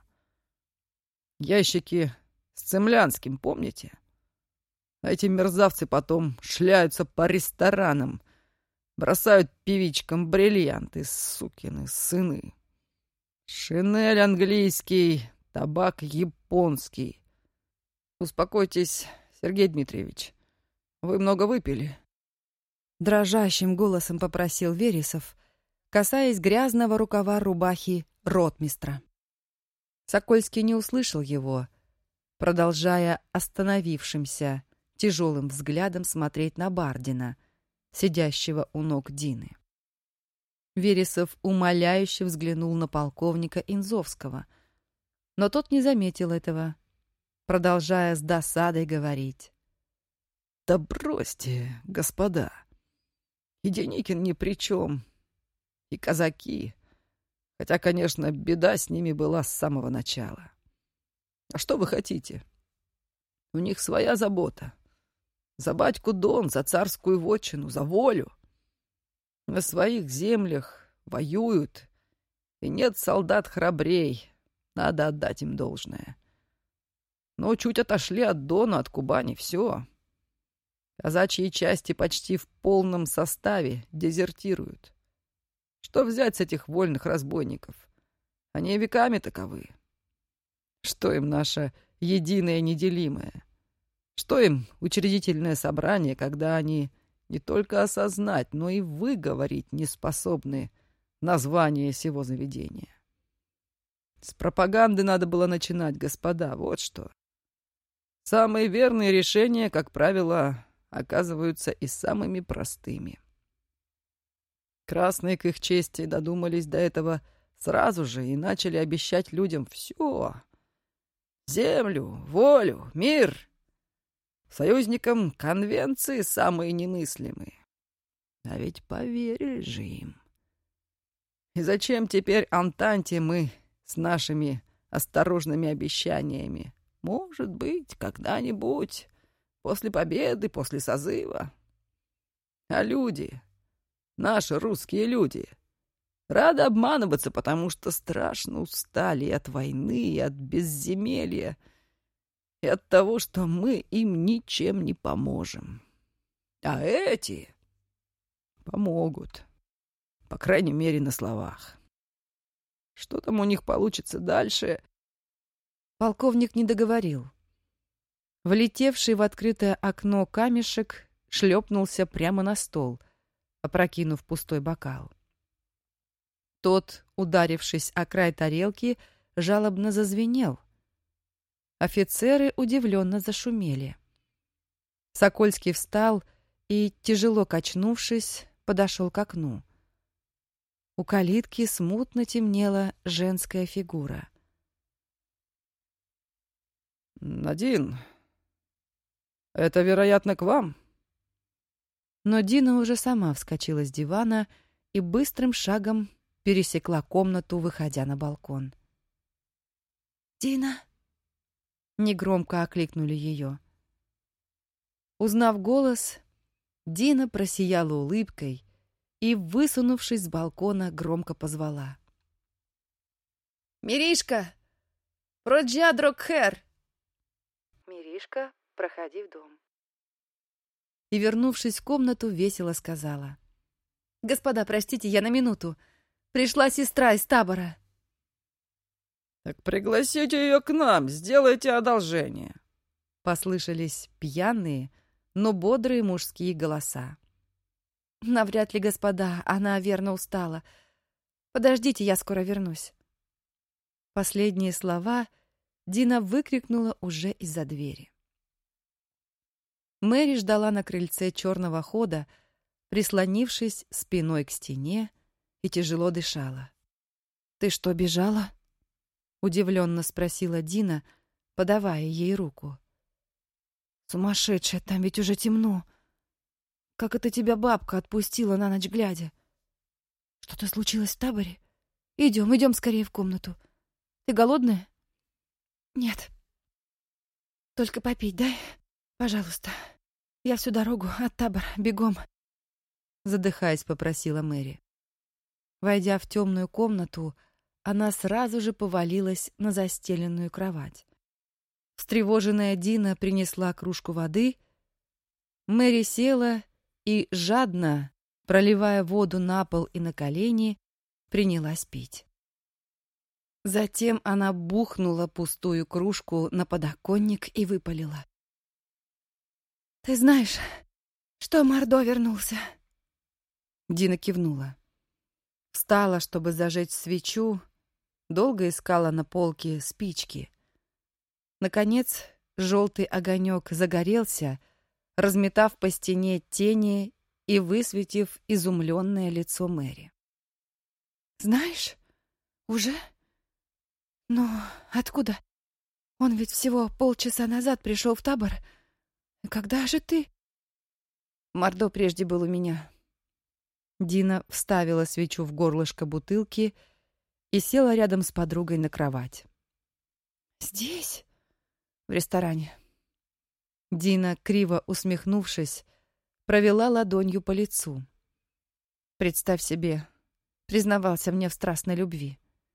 Ящики с цемлянским, помните? А эти мерзавцы потом шляются по ресторанам, бросают певичкам бриллианты, сукины сыны. Шинель английский, табак японский. Успокойтесь, Сергей Дмитриевич. Вы много выпили? Дрожащим голосом попросил Вересов, касаясь грязного рукава рубахи ротмистра. Сокольский не услышал его, продолжая остановившимся тяжелым взглядом смотреть на Бардина, сидящего у ног Дины. Вересов умоляюще взглянул на полковника Инзовского, но тот не заметил этого, продолжая с досадой говорить. «Да бросьте, господа, и Деникин ни при чем, и казаки, хотя, конечно, беда с ними была с самого начала. А что вы хотите? У них своя забота. За батьку Дон, за царскую вотчину, за волю. На своих землях воюют, и нет солдат храбрей, надо отдать им должное. Но чуть отошли от Дона, от Кубани, все. Казачьи части почти в полном составе дезертируют. Что взять с этих вольных разбойников? Они веками таковы. Что им наше единое неделимое? Что им учредительное собрание, когда они не только осознать, но и выговорить не способны название сего заведения? С пропаганды надо было начинать, господа, вот что. Самые верные решения, как правило, оказываются и самыми простыми. Красные к их чести додумались до этого сразу же и начали обещать людям все. Землю, волю, мир. Союзникам конвенции самые немыслимые. А ведь поверили же им. И зачем теперь Антанте мы с нашими осторожными обещаниями? Может быть, когда-нибудь, после победы, после созыва. А люди, наши русские люди, рады обманываться, потому что страшно устали и от войны, и от безземелья, и от того, что мы им ничем не поможем. А эти помогут, по крайней мере, на словах. Что там у них получится дальше? Полковник не договорил. Влетевший в открытое окно камешек шлепнулся прямо на стол, опрокинув пустой бокал. Тот, ударившись о край тарелки, жалобно зазвенел. Офицеры удивленно зашумели. Сокольский встал и, тяжело качнувшись, подошел к окну. У калитки смутно темнела женская фигура. «Надин, это, вероятно, к вам?» Но Дина уже сама вскочила с дивана и быстрым шагом пересекла комнату, выходя на балкон. «Дина!» — негромко окликнули ее. Узнав голос, Дина просияла улыбкой и, высунувшись с балкона, громко позвала. «Миришка! Проджадрокхер!» «Миришка, проходи в дом». И, вернувшись в комнату, весело сказала. «Господа, простите, я на минуту. Пришла сестра из табора». «Так пригласите ее к нам, сделайте одолжение», — послышались пьяные, но бодрые мужские голоса. «Навряд ли, господа, она верно устала. Подождите, я скоро вернусь». Последние слова Дина выкрикнула уже из-за двери. Мэри ждала на крыльце черного хода, прислонившись спиной к стене, и тяжело дышала. «Ты что, бежала?» — удивленно спросила Дина, подавая ей руку. «Сумасшедшая, там ведь уже темно. Как это тебя бабка отпустила на ночь глядя? Что-то случилось в таборе? Идем, идем скорее в комнату. Ты голодная?» «Нет. Только попить дай, пожалуйста. Я всю дорогу от табора бегом», — задыхаясь, попросила Мэри. Войдя в темную комнату, она сразу же повалилась на застеленную кровать. Встревоженная Дина принесла кружку воды. Мэри села и, жадно, проливая воду на пол и на колени, принялась пить. Затем она бухнула пустую кружку на подоконник и выпалила. «Ты знаешь, что Мордо вернулся?» Дина кивнула. Встала, чтобы зажечь свечу, долго искала на полке спички. Наконец, желтый огонек загорелся, разметав по стене тени и высветив изумленное лицо Мэри. «Знаешь, уже? Но откуда? Он ведь всего полчаса назад пришел в табор. Когда же ты?» «Мордо прежде был у меня». Дина вставила свечу в горлышко бутылки и села рядом с подругой на кровать. «Здесь?» «В ресторане». Дина, криво усмехнувшись, провела ладонью по лицу. «Представь себе, признавался мне в страстной любви».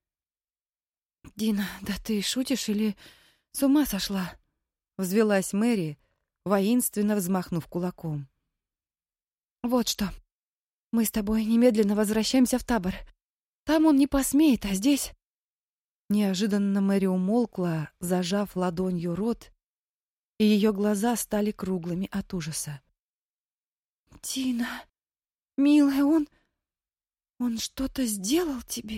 «Дина, да ты шутишь или с ума сошла?» — взвелась Мэри, воинственно взмахнув кулаком. «Вот что. Мы с тобой немедленно возвращаемся в табор. Там он не посмеет, а здесь...» Неожиданно Мэри умолкла, зажав ладонью рот, и ее глаза стали круглыми от ужаса. «Дина, милая, он... он что-то сделал тебе?»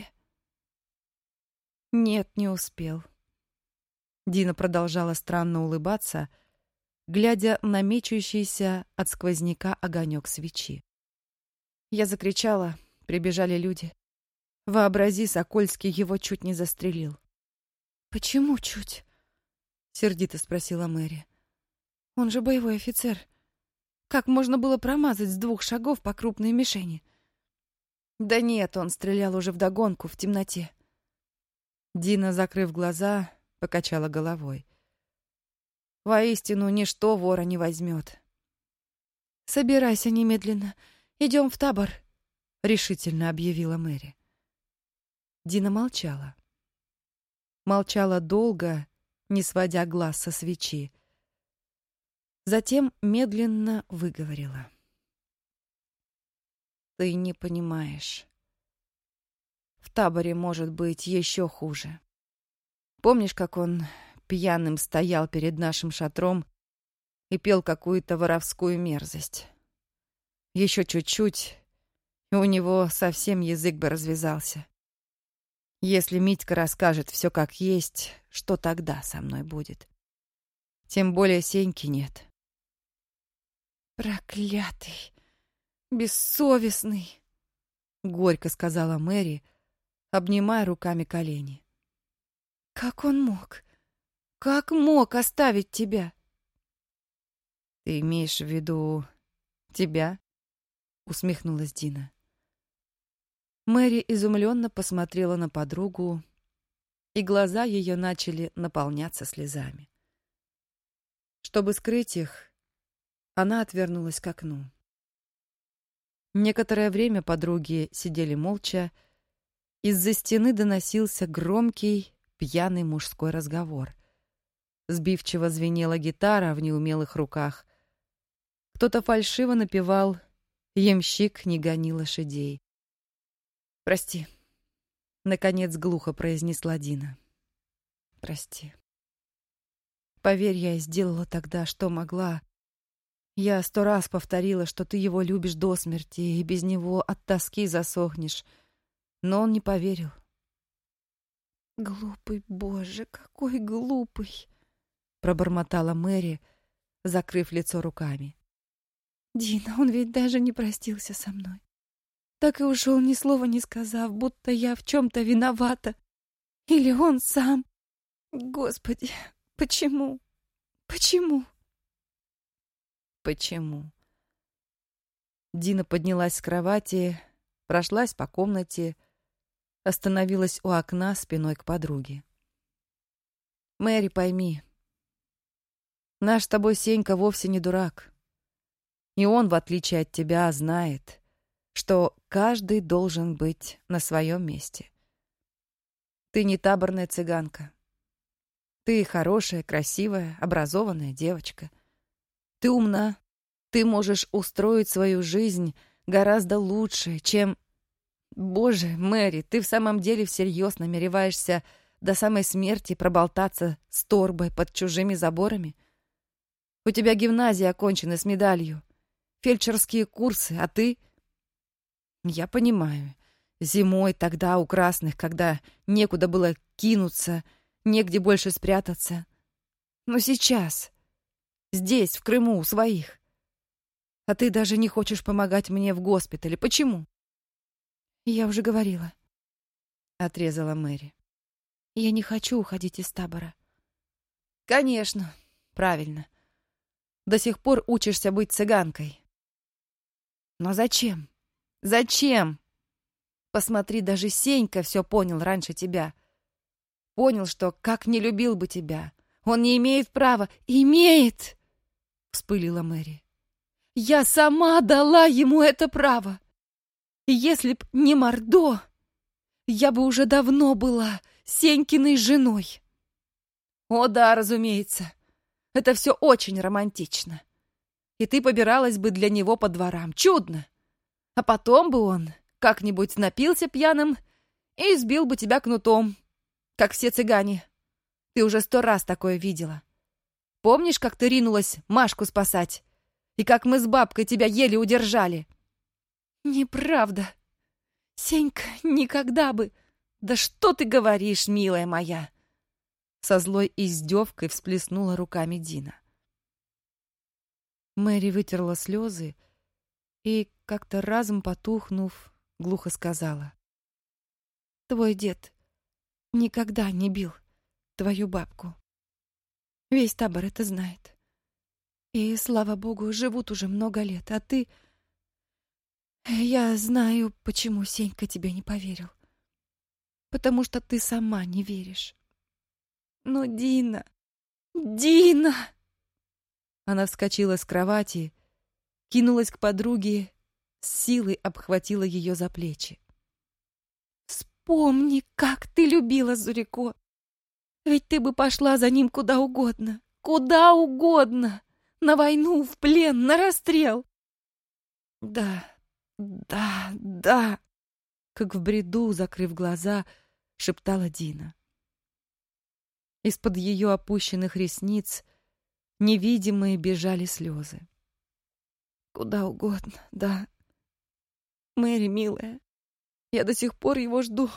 «Нет, не успел». Дина продолжала странно улыбаться, глядя на мечущийся от сквозняка огонек свечи. Я закричала, прибежали люди. Вообрази, Сокольский его чуть не застрелил. «Почему чуть?» — сердито спросила Мэри. Он же боевой офицер. Как можно было промазать с двух шагов по крупной мишени? Да нет, он стрелял уже вдогонку, в темноте. Дина, закрыв глаза, покачала головой. Воистину, ничто вора не возьмет. «Собирайся немедленно. Идем в табор», — решительно объявила Мэри. Дина молчала. Молчала долго, не сводя глаз со свечи. Затем медленно выговорила. «Ты не понимаешь. В таборе может быть еще хуже. Помнишь, как он пьяным стоял перед нашим шатром и пел какую-то воровскую мерзость? Еще чуть-чуть, и у него совсем язык бы развязался. Если Митька расскажет все как есть, что тогда со мной будет? Тем более Сеньки нет». «Проклятый, бессовестный», — горько сказала Мэри, обнимая руками колени. «Как он мог? Как мог оставить тебя?» «Ты имеешь в виду тебя?» — усмехнулась Дина. Мэри изумленно посмотрела на подругу, и глаза ее начали наполняться слезами. Чтобы скрыть их, она отвернулась к окну. Некоторое время подруги сидели молча. Из-за стены доносился громкий, пьяный мужской разговор. Сбивчиво звенела гитара в неумелых руках. Кто-то фальшиво напевал «Ямщик, не гони лошадей». «Прости», — наконец глухо произнесла Дина. «Прости. Поверь, я сделала тогда, что могла. Я сто раз повторила, что ты его любишь до смерти, и без него от тоски засохнешь. Но он не поверил». «Глупый, Боже, какой глупый!» — пробормотала Мэри, закрыв лицо руками. «Дина, он ведь даже не простился со мной. Так и ушел, ни слова не сказав, будто я в чем-то виновата. Или он сам. Господи, почему? Почему?» «Почему?» Дина поднялась с кровати, прошлась по комнате, остановилась у окна спиной к подруге. «Мэри, пойми, наш с тобой Сенька вовсе не дурак. И он, в отличие от тебя, знает, что каждый должен быть на своем месте. Ты не таборная цыганка. Ты хорошая, красивая, образованная девочка. Ты умна. Ты можешь устроить свою жизнь гораздо лучше, чем... Боже, Мэри, ты в самом деле всерьез намереваешься до самой смерти проболтаться с торбой под чужими заборами? У тебя гимназия окончена с медалью, фельдшерские курсы, а ты... Я понимаю, зимой тогда у красных, когда некуда было кинуться, негде больше спрятаться. Но сейчас, здесь, в Крыму, у своих. А ты даже не хочешь помогать мне в госпитале. Почему? Я уже говорила, — отрезала Мэри. Я не хочу уходить из табора. Конечно, правильно. До сих пор учишься быть цыганкой. Но зачем? Зачем? Посмотри, даже Сенька все понял раньше тебя. Понял, что как не любил бы тебя. Он не имеет права. Имеет! Вспылила Мэри. Я сама дала ему это право. И если б не Мордо, я бы уже давно была Сенькиной женой. О да, разумеется. Это все очень романтично. И ты побиралась бы для него по дворам. Чудно. А потом бы он как-нибудь напился пьяным и избил бы тебя кнутом, как все цыгане. Ты уже сто раз такое видела. Помнишь, как ты ринулась Машку спасать? И как мы с бабкой тебя еле удержали? Неправда. Сенька никогда бы... Да что ты говоришь, милая моя? Со злой издевкой всплеснула руками Дина. Мэри вытерла слезы и, как-то разом потухнув, глухо сказала. Твой дед никогда не бил твою бабку. Весь табор это знает. И, слава богу, живут уже много лет, а ты... Я знаю, почему Сенька тебе не поверил. Потому что ты сама не веришь. Но Дина... Дина!» Она вскочила с кровати, кинулась к подруге, с силой обхватила ее за плечи. «Вспомни, как ты любила Зурико! Ведь ты бы пошла за ним куда угодно, куда угодно! На войну, в плен, на расстрел!» «Да, да, да!» Как в бреду, закрыв глаза, шептала Дина. Из-под ее опущенных ресниц невидимые бежали слезы. «Куда угодно, да. Мэри, милая, я до сих пор его жду.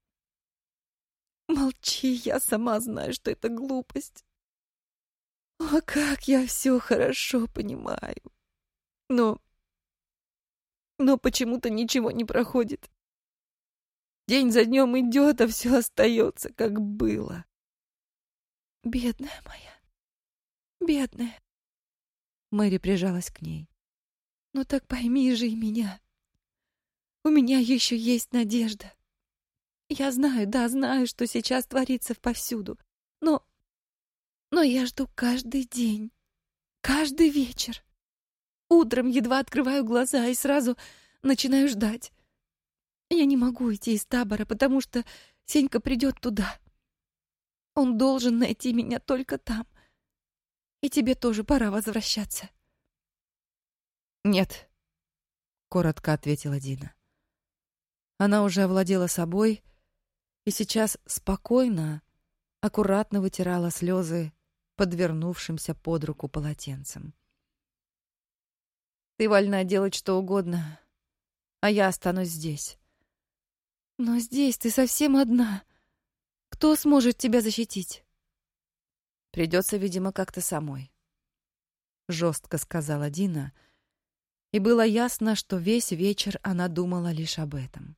Молчи, я сама знаю, что это глупость. О, как я все хорошо понимаю. Но... но почему-то ничего не проходит. День за днем идет, а все остается, как было. Бедная моя, бедная». Мэри прижалась к ней. «Ну так пойми же и меня. У меня еще есть надежда. Я знаю, да, знаю, что сейчас творится повсюду. Но... но я жду каждый день, каждый вечер. Утром едва открываю глаза и сразу начинаю ждать. Я не могу идти из табора, потому что Сенька придет туда. Он должен найти меня только там. И тебе тоже пора возвращаться». «Нет», — коротко ответила Дина. Она уже овладела собой и сейчас спокойно, аккуратно вытирала слезы подвернувшимся под руку полотенцем. «Ты вольна делать что угодно, а я останусь здесь». «Но здесь ты совсем одна. Кто сможет тебя защитить?» «Придется, видимо, как-то самой», — жестко сказала Дина, и было ясно, что весь вечер она думала лишь об этом.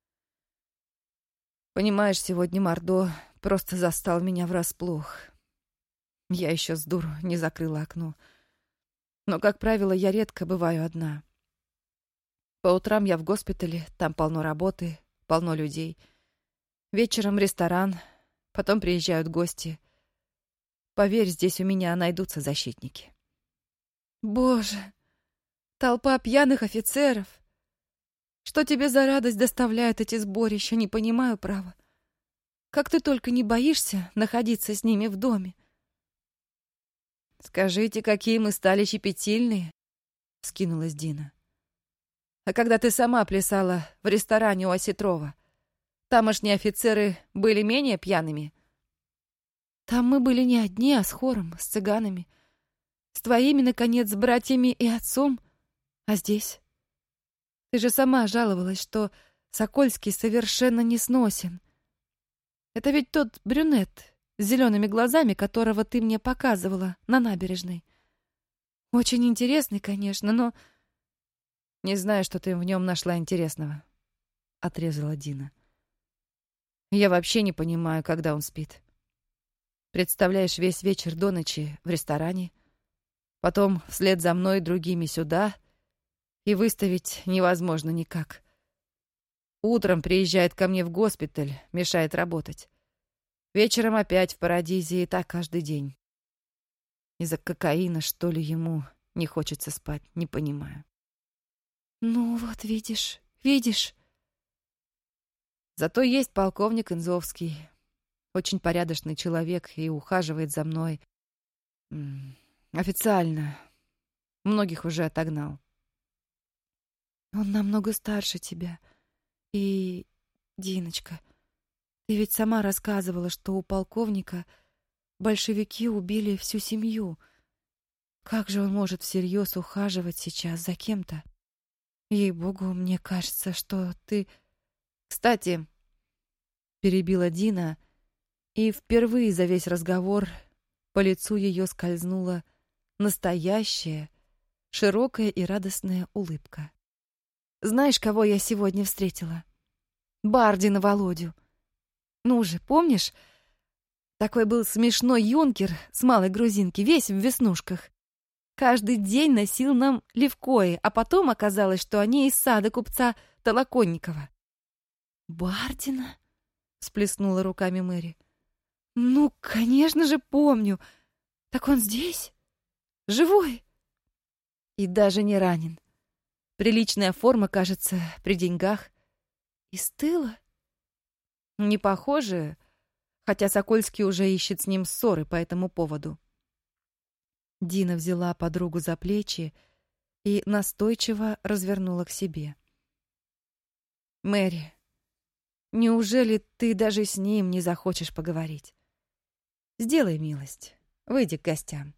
«Понимаешь, сегодня Мордо просто застал меня врасплох. Я еще с дуру не закрыла окно. Но, как правило, я редко бываю одна. По утрам я в госпитале, там полно работы, полно людей. Вечером ресторан, потом приезжают гости. Поверь, здесь у меня найдутся защитники». «Боже, толпа пьяных офицеров! Что тебе за радость доставляют эти сборища, не понимаю, право. Как ты только не боишься находиться с ними в доме?» «Скажите, какие мы стали щепетильные!» — вскинулась Дина. «А когда ты сама плясала в ресторане у Осетрова, тамошние офицеры были менее пьяными?» «Там мы были не одни, а с хором, с цыганами. С твоими, наконец, братьями и отцом. А здесь? Ты же сама жаловалась, что Сокольский совершенно не сносен. Это ведь тот брюнет с зелеными глазами, которого ты мне показывала на набережной. Очень интересный, конечно, но...» «Не знаю, что ты в нем нашла интересного», — отрезала Дина. «Я вообще не понимаю, когда он спит. Представляешь, весь вечер до ночи в ресторане, потом вслед за мной другими сюда, и выставить невозможно никак. Утром приезжает ко мне в госпиталь, мешает работать. Вечером опять в Парадизе, и так каждый день. Из-за кокаина, что ли, ему не хочется спать, не понимаю». «Ну вот, видишь, видишь...» Зато есть полковник Инзовский. Очень порядочный человек и ухаживает за мной. М-м, официально. Многих уже отогнал. «Он намного старше тебя. И, Диночка, ты ведь сама рассказывала, что у полковника большевики убили всю семью. Как же он может всерьез ухаживать сейчас за кем-то? Ей-богу, мне кажется, что ты...» «Кстати...» — перебила Дина, и впервые за весь разговор по лицу ее скользнула настоящая, широкая и радостная улыбка. «Знаешь, кого я сегодня встретила? Бардина Володю. Ну же, помнишь? Такой был смешной юнкер с малой грузинки, весь в веснушках. каждый день носил нам левкои, а потом оказалось, что они из сада купца Толоконникова. «Бардина?» — всплеснула руками Мэри. «Ну, конечно же, помню. Так он здесь? Живой? И даже не ранен. Приличная форма, кажется, при деньгах. Из тыла? Не похоже, хотя Сокольский уже ищет с ним ссоры по этому поводу». Дина взяла подругу за плечи и настойчиво развернула к себе. «Мэри, неужели ты даже с ним не захочешь поговорить? Сделай милость, выйди к гостям».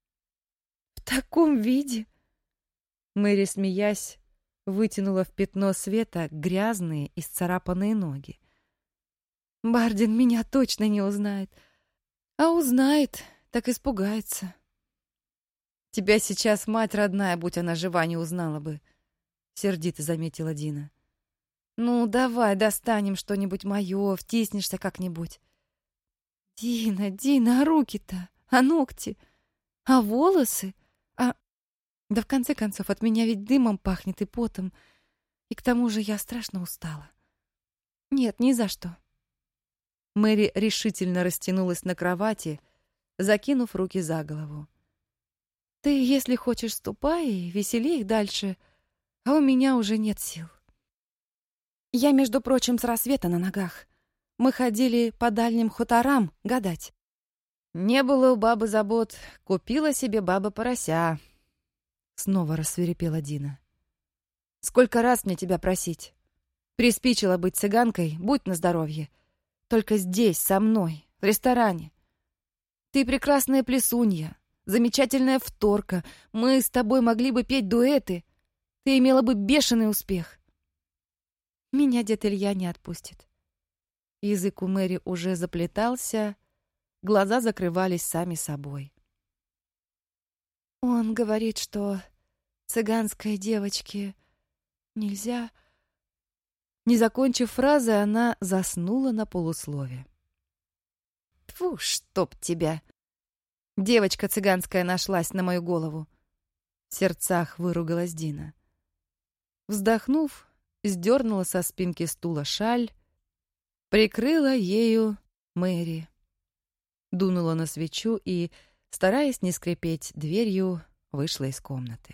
«В таком виде?» Мэри, смеясь, вытянула в пятно света грязные и сцарапанные ноги. «Бардин меня точно не узнает. А узнает, так испугается. Тебя сейчас мать родная, будь она жива, не узнала бы», — сердито заметила Дина. «Ну, давай достанем что-нибудь мое, втиснешься как-нибудь». «Дина, Дина, а руки-то? А ногти? А волосы? А...» «Да в конце концов, от меня ведь дымом пахнет и потом. И к тому же я страшно устала. Нет, ни за что». Мэри решительно растянулась на кровати, закинув руки за голову. «Ты, если хочешь, ступай и весели их дальше, а у меня уже нет сил. Я, между прочим, с рассвета на ногах. Мы ходили по дальним хуторам гадать. Не было у бабы забот, купила себе баба порося». Снова рассвирепела Дина. «Сколько раз мне тебя просить? Приспичило быть цыганкой, будь на здоровье. Только здесь, со мной, в ресторане. Ты прекрасная плесунья, замечательная вторка. Мы с тобой могли бы петь дуэты. Ты имела бы бешеный успех. Меня дед Илья не отпустит». Язык у Мэри уже заплетался, глаза закрывались сами собой. «Он говорит, что цыганской девочке нельзя...» Не закончив фразы, она заснула на полуслове. «Тьфу, чтоб тебя! Девочка цыганская нашлась на мою голову!» В сердцах выругалась Дина. Вздохнув, сдернула со спинки стула шаль, прикрыла ею Мэри, дунула на свечу и, стараясь не скрипеть дверью, вышла из комнаты.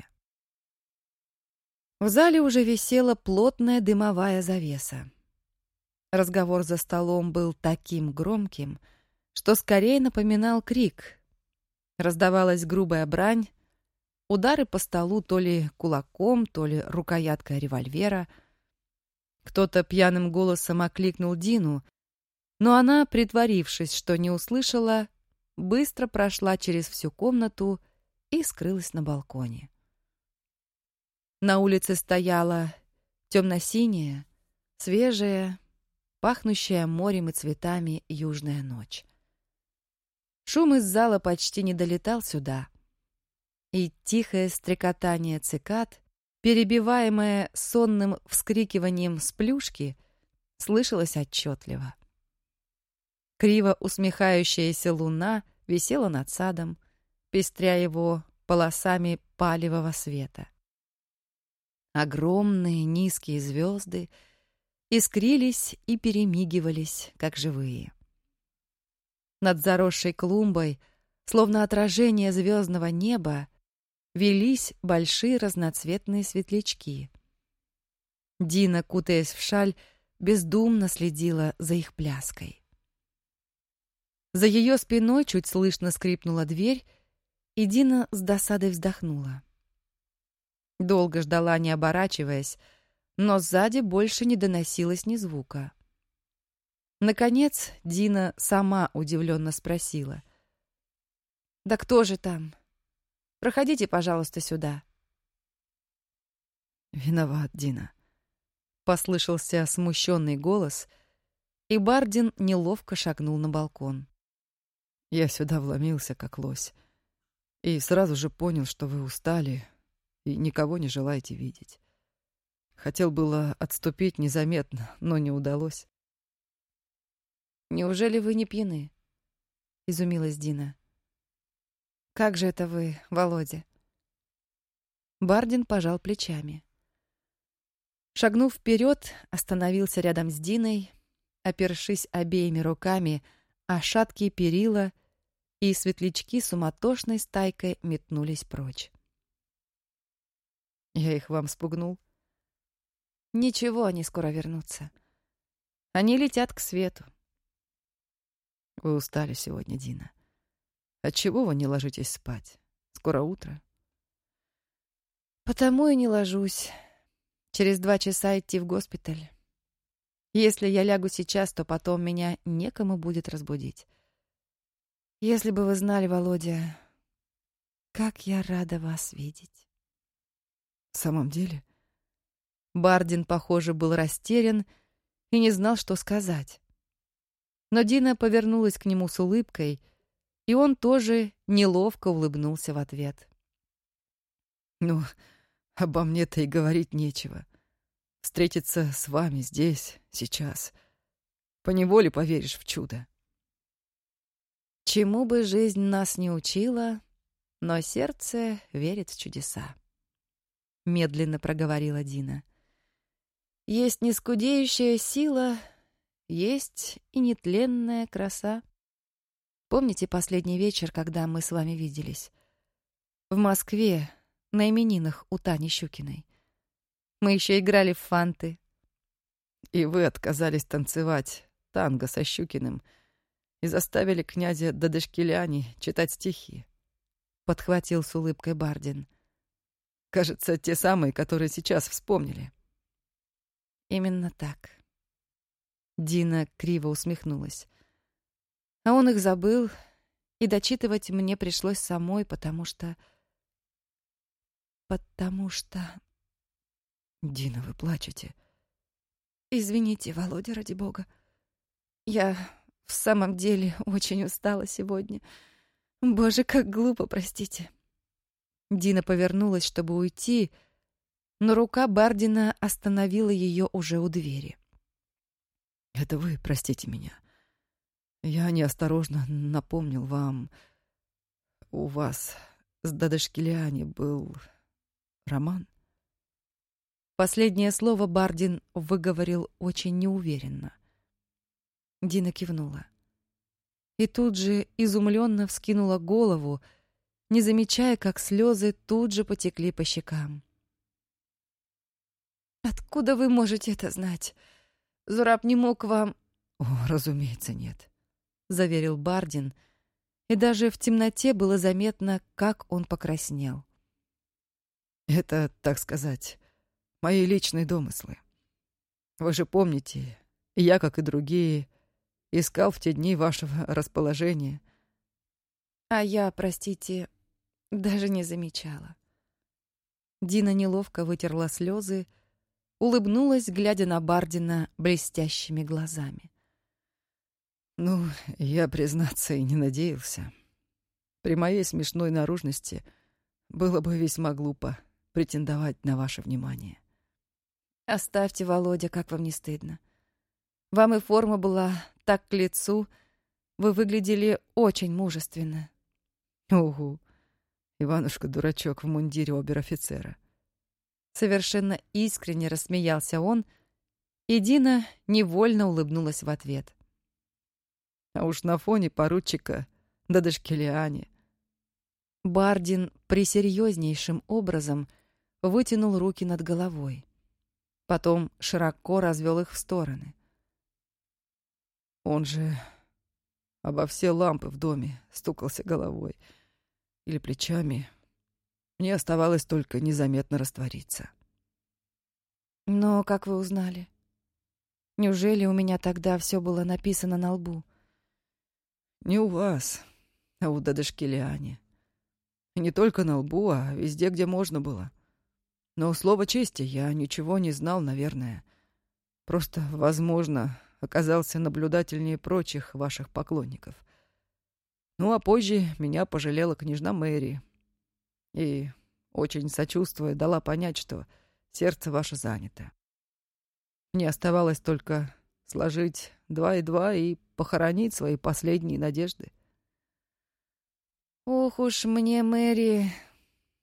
В зале уже висела плотная дымовая завеса. Разговор за столом был таким громким, что скорее напоминал крик. Раздавалась грубая брань, удары по столу то ли кулаком, то ли рукояткой револьвера. Кто-то пьяным голосом окликнул Дину, но она, притворившись, что не услышала, быстро прошла через всю комнату и скрылась на балконе. На улице стояла темно-синяя, свежая, пахнущая морем и цветами южная ночь. Шум из зала почти не долетал сюда, и тихое стрекотание цикад, перебиваемое сонным вскрикиванием с плюшки, слышалось отчетливо. Криво усмехающаяся луна висела над садом, пестря его полосами палевого света. Огромные низкие звезды искрились и перемигивались, как живые. Над заросшей клумбой, словно отражение звездного неба, велись большие разноцветные светлячки. Дина, кутаясь в шаль, бездумно следила за их пляской. За ее спиной чуть слышно скрипнула дверь, и Дина с досадой вздохнула. Долго ждала, не оборачиваясь, но сзади больше не доносилось ни звука. Наконец Дина сама удивленно спросила: «Да кто же там? Проходите, пожалуйста, сюда». «Виноват, Дина», — послышался смущенный голос, и Бардин неловко шагнул на балкон. «Я сюда вломился, как лось, и сразу же понял, что вы устали и никого не желаете видеть. Хотел было отступить незаметно, но не удалось». «Неужели вы не пьяны?» — изумилась Дина. «Как же это вы, Володя? Бардин пожал плечами. Шагнув вперед, остановился рядом с Диной, опершись обеими руками о шаткие перила, и светлячки суматошной стайкой метнулись прочь. Я их вам спугнул? Ничего, они скоро вернутся. Они летят к свету. Вы устали сегодня, Дина. Отчего вы не ложитесь спать? Скоро утро. Потому и не ложусь. Через два часа идти в госпиталь. Если я лягу сейчас, то потом меня некому будет разбудить. Если бы вы знали, Володя, как я рада вас видеть. В самом деле? Бардин, похоже, был растерян и не знал, что сказать. Но Дина повернулась к нему с улыбкой, и он тоже неловко улыбнулся в ответ. Ну, обо мне-то и говорить нечего. Встретиться с вами здесь, сейчас. Поневоле поверишь в чудо. Чему бы жизнь нас не учила, но сердце верит в чудеса. Медленно проговорила Дина. Есть нескудеющая сила, есть и нетленная краса. Помните последний вечер, когда мы с вами виделись? В Москве, на именинах у Тани Щукиной. Мы еще играли в фанты. И вы отказались танцевать танго со Щукиным и заставили князя Дадашкеляни читать стихи. Подхватил с улыбкой Бардин. Кажется, те самые, которые сейчас вспомнили. Именно так. Дина криво усмехнулась. А он их забыл, и дочитывать мне пришлось самой, потому что... Потому что... Дина, вы плачете. Извините, Володя, ради бога. Я в самом деле очень устала сегодня. Боже, как глупо, простите. Дина повернулась, чтобы уйти, но рука Бардина остановила ее уже у двери. Это вы простите меня. Я неосторожно напомнил вам. У вас с Дадашкеляни был роман? Последнее слово Бардин выговорил очень неуверенно. Дина кивнула. И тут же изумленно вскинула голову, не замечая, как слезы тут же потекли по щекам. «Откуда вы можете это знать? Зураб не мог вам...» «О, разумеется, нет», — заверил Бардин, и даже в темноте было заметно, как он покраснел. «Это, так сказать, мои личные домыслы. Вы же помните, я, как и другие, искал в те дни вашего расположения». А я, простите, даже не замечала. Дина неловко вытерла слезы, улыбнулась, глядя на Бардина блестящими глазами. «Ну, я, признаться, и не надеялся. При моей смешной наружности было бы весьма глупо претендовать на ваше внимание». «Оставьте, Володя, как вам не стыдно. Вам и форма была так к лицу, вы выглядели очень мужественно». «Угу, Иванушка-дурачок в мундире обер-офицера». Совершенно искренне рассмеялся он, и Дина невольно улыбнулась в ответ. А уж на фоне поручика Дадашкеляни. Бардин присерьезнейшим образом вытянул руки над головой. Потом широко развел их в стороны. Он же обо все лампы в доме стукался головой или плечами. Мне оставалось только незаметно раствориться. Но как вы узнали? Неужели у меня тогда все было написано на лбу? Не у вас, а у Дадашкеляни. И не только на лбу, а везде, где можно было. Но, слово чести, я ничего не знал, наверное. Просто, возможно, оказался наблюдательнее прочих ваших поклонников. Ну, а позже меня пожалела княжна Мэри. И, очень сочувствуя, дала понять, что сердце ваше занято. Мне оставалось только сложить два и два и похоронить свои последние надежды. Ох уж мне, Мэри,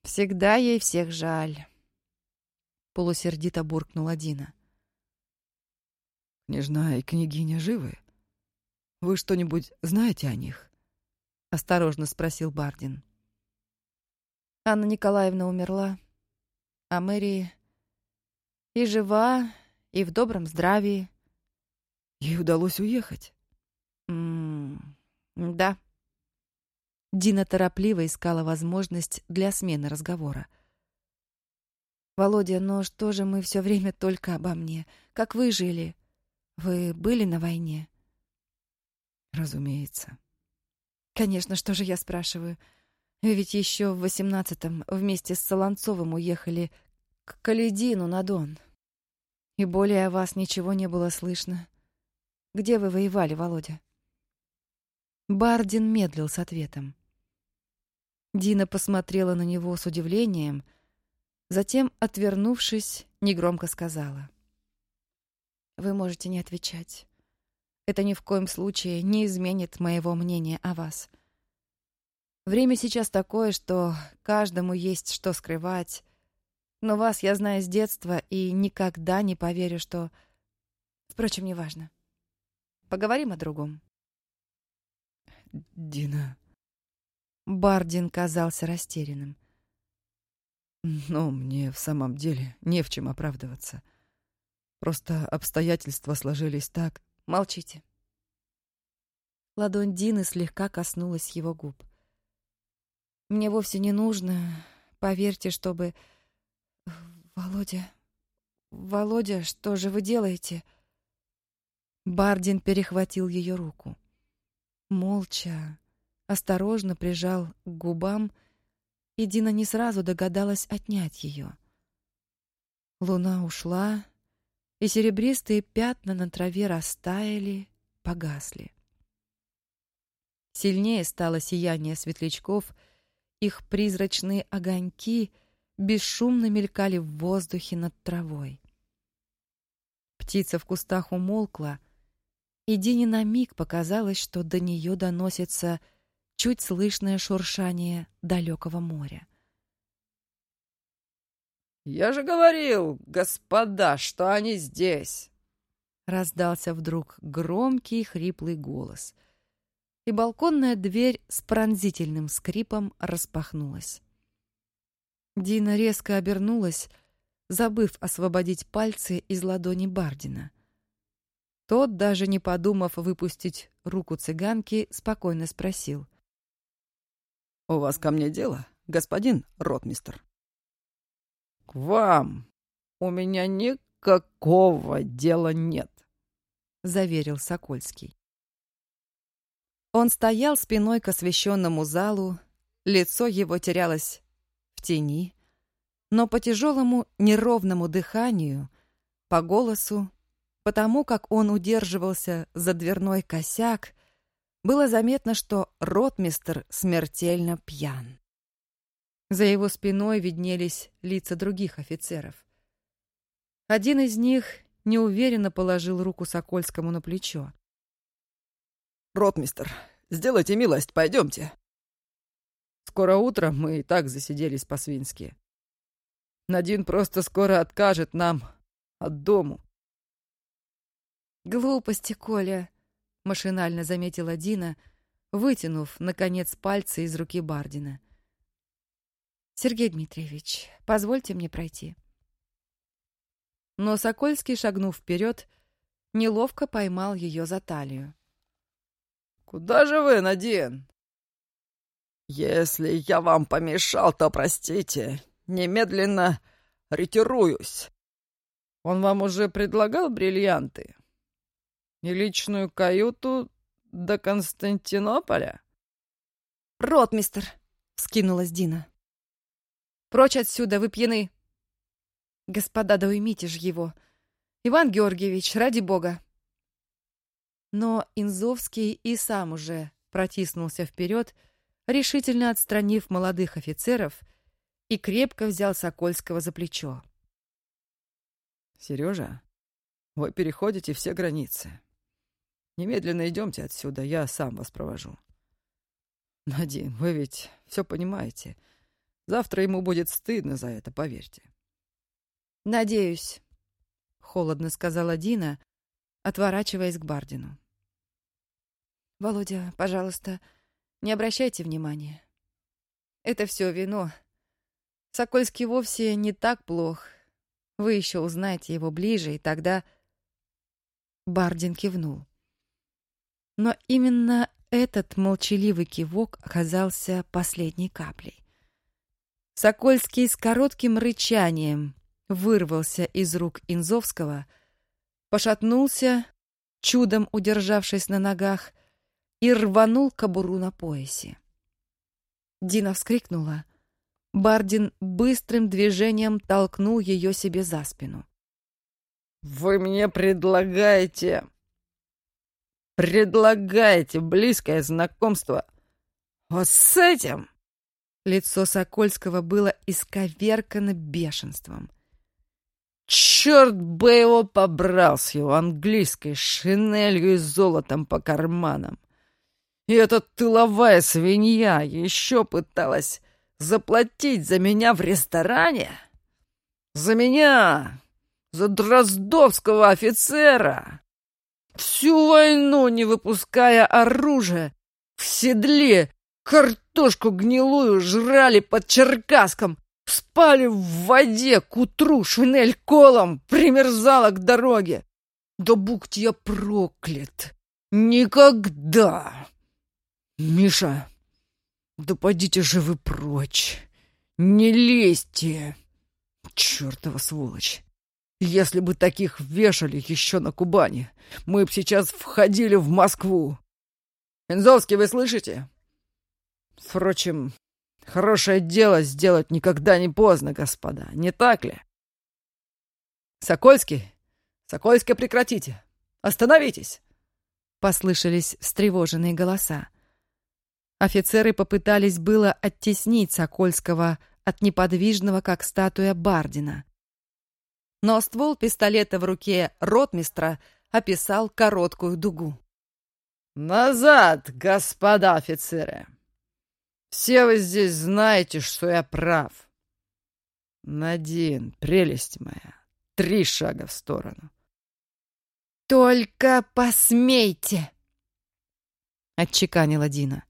Всегда ей всех жаль. Полусердито буркнула Дина. Княжна и княгиня живы? Вы что-нибудь знаете о них? Осторожно спросил Бардин. Анна Николаевна умерла, а Мэри и жива, и в добром здравии. Ей удалось уехать? М-м, да. Дина торопливо искала возможность для смены разговора. «Володя, но что же мы все время только обо мне? Как вы жили? Вы были на войне?» «Разумеется». «Конечно, что же я спрашиваю? Вы ведь еще в восемнадцатом вместе с Солонцовым уехали к Каледину на Дон. И более о вас ничего не было слышно. Где вы воевали, Володя?» Бардин медлил с ответом. Дина посмотрела на него с удивлением, затем, отвернувшись, негромко сказала: «Вы можете не отвечать. Это ни в коем случае не изменит моего мнения о вас. Время сейчас такое, что каждому есть что скрывать, но вас я знаю с детства и никогда не поверю, что... Впрочем, неважно. Поговорим о другом». «Дина...» Бардин казался растерянным. «Но мне в самом деле не в чем оправдываться. Просто обстоятельства сложились так...» «Молчите». Ладонь Дины слегка коснулась его губ. «Мне вовсе не нужно, поверьте, чтобы... Володя... Володя, что же вы делаете?» Бардин перехватил ее руку. Молча, осторожно прижал к губам, и Дина не сразу догадалась отнять ее. Луна ушла, и серебристые пятна на траве растаяли, погасли. Сильнее стало сияние светлячков, их призрачные огоньки бесшумно мелькали в воздухе над травой. Птица в кустах умолкла, и Дине на миг показалось, что до нее доносится чуть слышное шуршание далекого моря. «Я же говорил, господа, что они здесь!» Раздался вдруг громкий хриплый голос, и балконная дверь с пронзительным скрипом распахнулась. Дина резко обернулась, забыв освободить пальцы из ладони Бардина. Тот, даже не подумав выпустить руку цыганки, спокойно спросил: «У вас ко мне дело, господин ротмистр?» «К вам у меня никакого дела нет», — заверил Сокольский. Он стоял спиной к освещенному залу, лицо его терялось в тени, но по тяжелому неровному дыханию, по голосу, потому как он удерживался за дверной косяк, было заметно, что ротмистр смертельно пьян. За его спиной виднелись лица других офицеров. Один из них неуверенно положил руку Сокольскому на плечо. «Ротмистр, сделайте милость, пойдемте. Скоро утром, мы и так засиделись по-свински. Надин просто скоро откажет нам от дому». «Глупости, Коля», — машинально заметила Дина, вытянув, наконец, пальцы из руки Бардина. «Сергей Дмитриевич, позвольте мне пройти». Но Сокольский, шагнув вперед, неловко поймал ее за талию. «Куда же вы, Надин?» «Если я вам помешал, то простите. Немедленно ретируюсь. Он вам уже предлагал бриллианты? И личную каюту до Константинополя?» «Ротмистр!» — вскинулась Дина. «Прочь отсюда, вы пьяны!» «Господа, да уймите ж его! Иван Георгиевич, ради бога!» Но Инзовский и сам уже протиснулся вперед, решительно отстранив молодых офицеров, и крепко взял Сокольского за плечо. «Сережа, вы переходите все границы. Немедленно идемте отсюда, я сам вас провожу. Надин, вы ведь все понимаете. Завтра ему будет стыдно за это, поверьте. «Надеюсь», — холодно сказала Дина, отворачиваясь к Бардину. «Володя, пожалуйста, не обращайте внимания. Это все вино. Сокольский вовсе не так плох. Вы еще узнаете его ближе, и тогда...» Бардин кивнул. Но именно этот молчаливый кивок оказался последней каплей. Сокольский с коротким рычанием вырвался из рук Инзовского, пошатнулся, чудом удержавшись на ногах, и рванул кобуру на поясе. Дина вскрикнула. Бардин быстрым движением толкнул ее себе за спину. «Вы мне предлагаете... предлагаете близкое знакомство вот с этим?» Лицо Сокольского было исковеркано бешенством. «Черт бы его побрал с его английской шинелью и золотом по карманам! И эта тыловая свинья еще пыталась заплатить за меня в ресторане? За меня! За дроздовского офицера! Всю войну, не выпуская оружия, в седле картошку гнилую жрали под Черкасском, спали в воде, к утру шинель колом примерзала к дороге. Да будь я проклят! Никогда! Миша, да подите же вы прочь! Не лезьте! Чёртова сволочь! Если бы таких вешали еще на Кубани, мы б сейчас входили в Москву. Инзовский, вы слышите? Впрочем, хорошее дело сделать никогда не поздно, господа, не так ли? Сокольский, Сокольский, прекратите! Остановитесь! Послышались встревоженные голоса. Офицеры попытались было оттеснить Сокольского от неподвижного, как статуя, Бардина. Но ствол пистолета в руке ротмистра описал короткую дугу. «Назад, господа офицеры! Все вы здесь знаете, что я прав. Надин, прелесть моя, три шага в сторону». «Только посмейте!» — отчеканила Дина.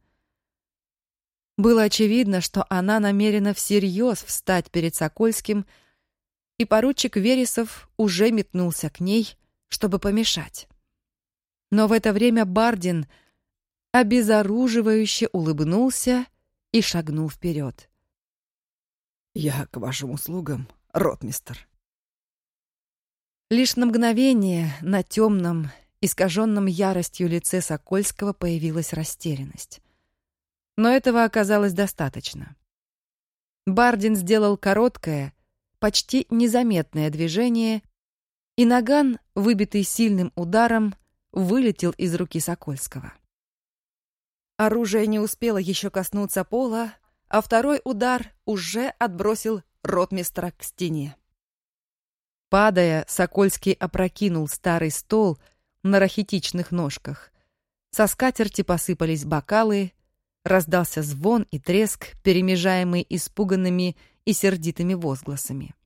Было очевидно, что она намерена всерьез встать перед Сокольским, и поручик Вересов уже метнулся к ней, чтобы помешать. Но в это время Бардин обезоруживающе улыбнулся и шагнул вперед. «Я к вашим услугам, ротмистр». Лишь на мгновение на темном, искаженном яростью лице Сокольского появилась растерянность. Но этого оказалось достаточно. Бардин сделал короткое, почти незаметное движение, и наган, выбитый сильным ударом, вылетел из руки Сокольского. Оружие не успело еще коснуться пола, а второй удар уже отбросил ротмистра к стене. Падая, Сокольский опрокинул старый стол на рахитичных ножках. Со скатерти посыпались бокалы, раздался звон и треск, перемежаемый испуганными и сердитыми возгласами.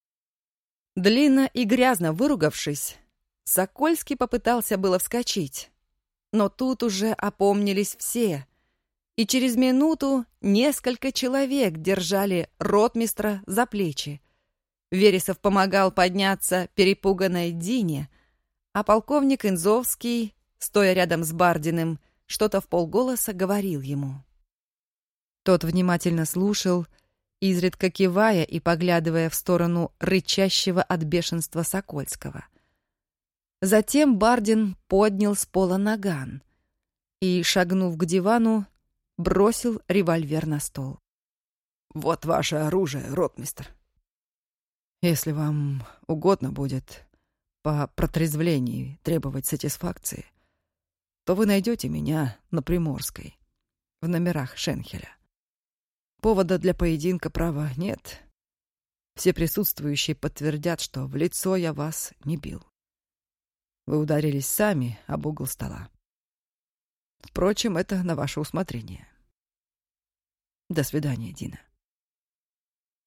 Длинно и грязно выругавшись, Сокольский попытался было вскочить, но тут уже опомнились все, и через минуту несколько человек держали ротмистра за плечи. Вересов помогал подняться перепуганной Дине, а полковник Инзовский, стоя рядом с Бардиным, что-то вполголоса говорил ему. Тот внимательно слушал, изредка кивая и поглядывая в сторону рычащего от бешенства Сокольского. Затем Бардин поднял с пола наган и, шагнув к дивану, бросил револьвер на стол. «Вот ваше оружие, ротмистр. Если вам угодно будет по протрезвлении требовать сатисфакции, то вы найдете меня на Приморской, в номерах Шенхеля. Повода для поединка, права, нет. Все присутствующие подтвердят, что в лицо я вас не бил. Вы ударились сами об угол стола. Впрочем, это на ваше усмотрение. До свидания, Дина».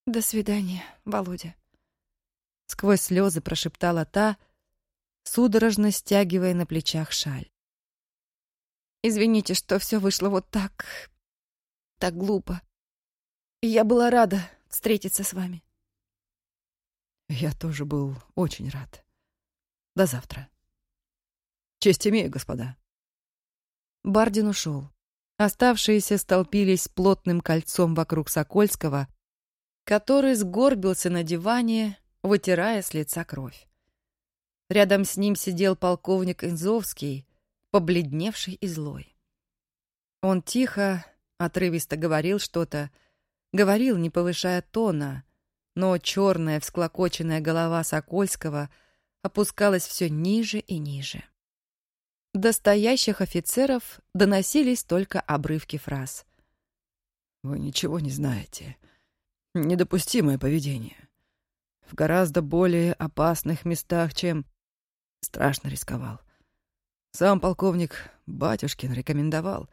До свидания, Володя. Сквозь слезы прошептала та, судорожно стягивая на плечах шаль. Извините, что все вышло вот так, так глупо. Я была рада встретиться с вами. Я тоже был очень рад. До завтра. Честь имею, господа. Бардин ушел. Оставшиеся столпились плотным кольцом вокруг Сокольского, который сгорбился на диване, вытирая с лица кровь. Рядом с ним сидел полковник Инзовский, побледневший и злой. Он тихо, отрывисто говорил что-то, говорил, не повышая тона, но черная всклокоченная голова Сокольского опускалась все ниже и ниже. До стоящих офицеров доносились только обрывки фраз. «Вы ничего не знаете. Недопустимое поведение. В гораздо более опасных местах, чем страшно рисковал. Сам полковник Батюшкин рекомендовал».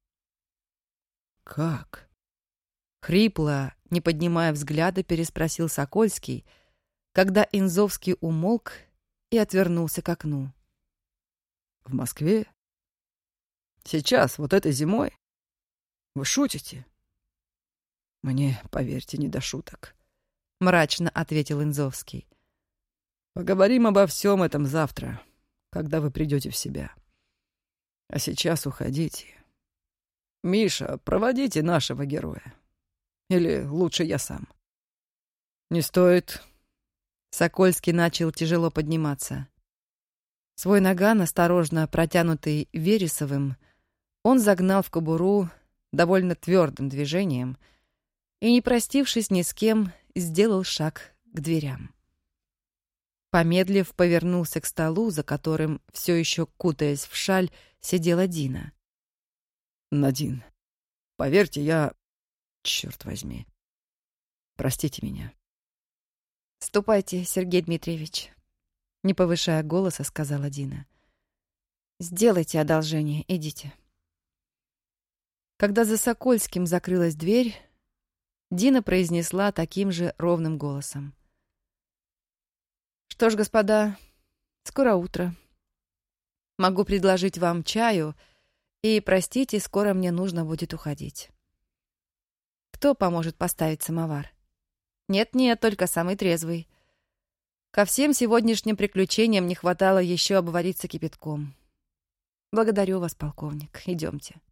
«Как?» Хрипло, не поднимая взгляда, переспросил Сокольский, когда Инзовский умолк и отвернулся к окну. «В Москве? Сейчас, вот этой зимой? Вы шутите?» «Мне, поверьте, не до шуток», — мрачно ответил Инзовский. «Поговорим обо всем этом завтра, когда вы придете в себя. А сейчас уходите. Миша, проводите нашего героя. Или лучше я сам». «Не стоит». Сокольский начал тяжело подниматься. Свой наган, осторожно протянутый Вересовым, он загнал в кобуру довольно твердым движением и, не простившись ни с кем, сделал шаг к дверям. Помедлив, повернулся к столу, за которым, все еще кутаясь в шаль, сидела Дина. «Надин, поверьте, я... Черт возьми. Простите меня». «Ступайте, Сергей Дмитриевич», — не повышая голоса, сказала Дина. «Сделайте одолжение, идите». Когда за Сокольским закрылась дверь, Дина произнесла таким же ровным голосом. «Что ж, господа, скоро утро. Могу предложить вам чаю, и, простите, скоро мне нужно будет уходить. Кто поможет поставить самовар? Нет-нет, только самый трезвый. Ко всем сегодняшним приключениям не хватало еще обвариться кипятком. Благодарю вас, полковник. Идемте».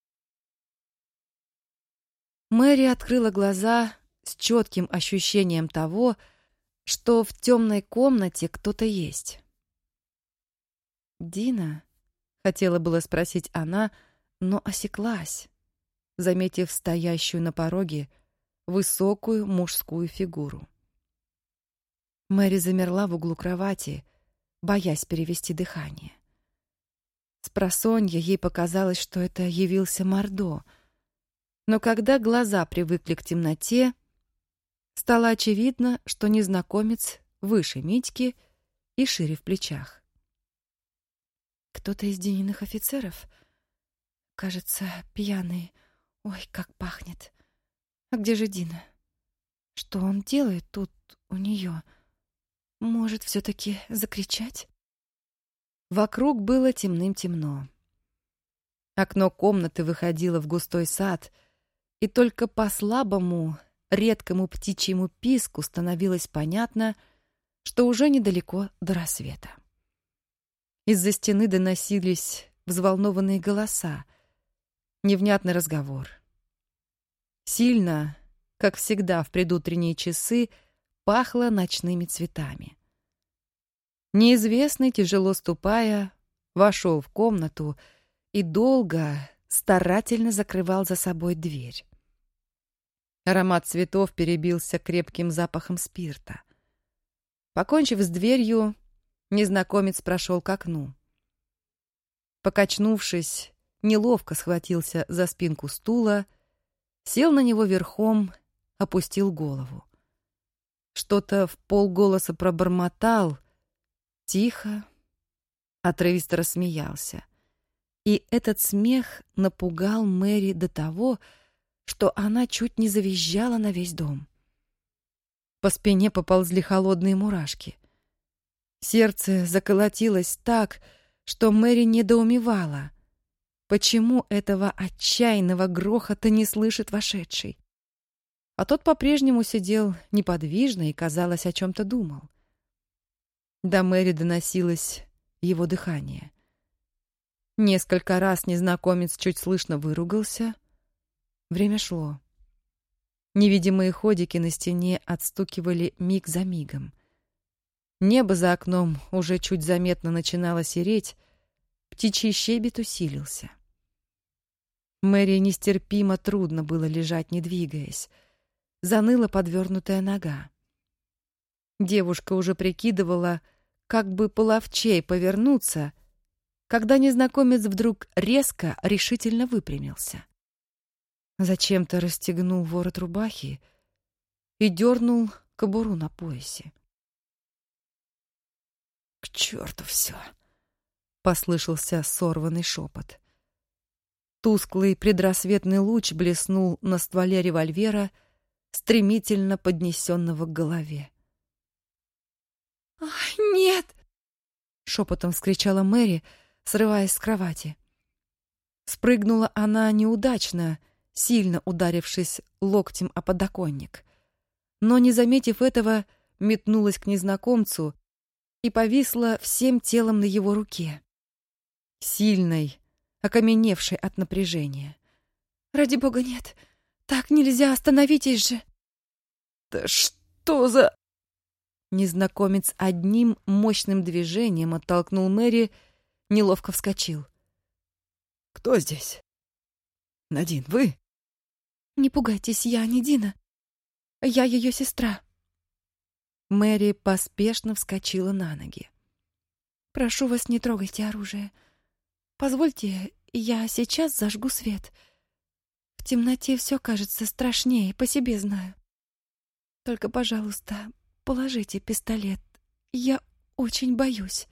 Мэри открыла глаза с четким ощущением того, что в темной комнате кто-то есть. «Дина?» — хотела было спросить она, но осеклась, заметив стоящую на пороге высокую мужскую фигуру. Мэри замерла в углу кровати, боясь перевести дыхание. Спросонья ей показалось, что это явился Мордо, но когда глаза привыкли к темноте, стало очевидно, что незнакомец выше Митьки и шире в плечах. «Кто-то из Дининых офицеров? Кажется, пьяный. Ой, как пахнет. А где же Дина? Что он делает тут у нее? Может, все-таки закричать?» Вокруг было темным-темно. Окно комнаты выходило в густой сад, и только по слабому, редкому птичьему писку становилось понятно, что уже недалеко до рассвета. Из-за стены доносились взволнованные голоса, невнятный разговор. Сильно, как всегда в предутренние часы, пахло ночными цветами. Неизвестный, тяжело ступая, вошел в комнату и долго, старательно закрывал за собой дверь. Аромат цветов перебился крепким запахом спирта. Покончив с дверью, незнакомец прошел к окну. Покачнувшись, неловко схватился за спинку стула, сел на него верхом, опустил голову. Что-то в полголоса пробормотал, тихо, отрывисто рассмеялся. И этот смех напугал Мэри до того, что она чуть не завизжала на весь дом. По спине поползли холодные мурашки. Сердце заколотилось так, что Мэри недоумевала, почему этого отчаянного грохота не слышит вошедший. А тот по-прежнему сидел неподвижно и, казалось, о чем-то думал. До Мэри доносилось его дыхание. Несколько раз незнакомец чуть слышно выругался. Время шло. Невидимые ходики на стене отстукивали миг за мигом. Небо за окном уже чуть заметно начинало сереть, птичий щебет усилился. Мэри нестерпимо трудно было лежать, не двигаясь. Заныла подвернутая нога. Девушка уже прикидывала, как бы половчей повернуться, когда незнакомец вдруг резко, решительно выпрямился. Зачем-то расстегнул ворот рубахи и дернул кобуру на поясе. «К черту все!» — послышался сорванный шепот. Тусклый предрассветный луч блеснул на стволе револьвера, стремительно поднесенного к голове. «Ай, нет!» — шепотом вскричала Мэри, срываясь с кровати. Спрыгнула она неудачно, сильно ударившись локтем о подоконник. Но, не заметив этого, метнулась к незнакомцу и повисла всем телом на его руке. Сильной, окаменевшей от напряжения. «Ради бога, нет! Так нельзя, остановитесь же!» «Да что за...» Незнакомец одним мощным движением оттолкнул Мэри, неловко вскочил. «Кто здесь? Надин, вы?» «Не пугайтесь, я не Дина. Я ее сестра». Мэри поспешно вскочила на ноги. «Прошу вас, не трогайте оружие. Позвольте, я сейчас зажгу свет. В темноте все кажется страшнее, по себе знаю. Только, пожалуйста, положите пистолет. Я очень боюсь».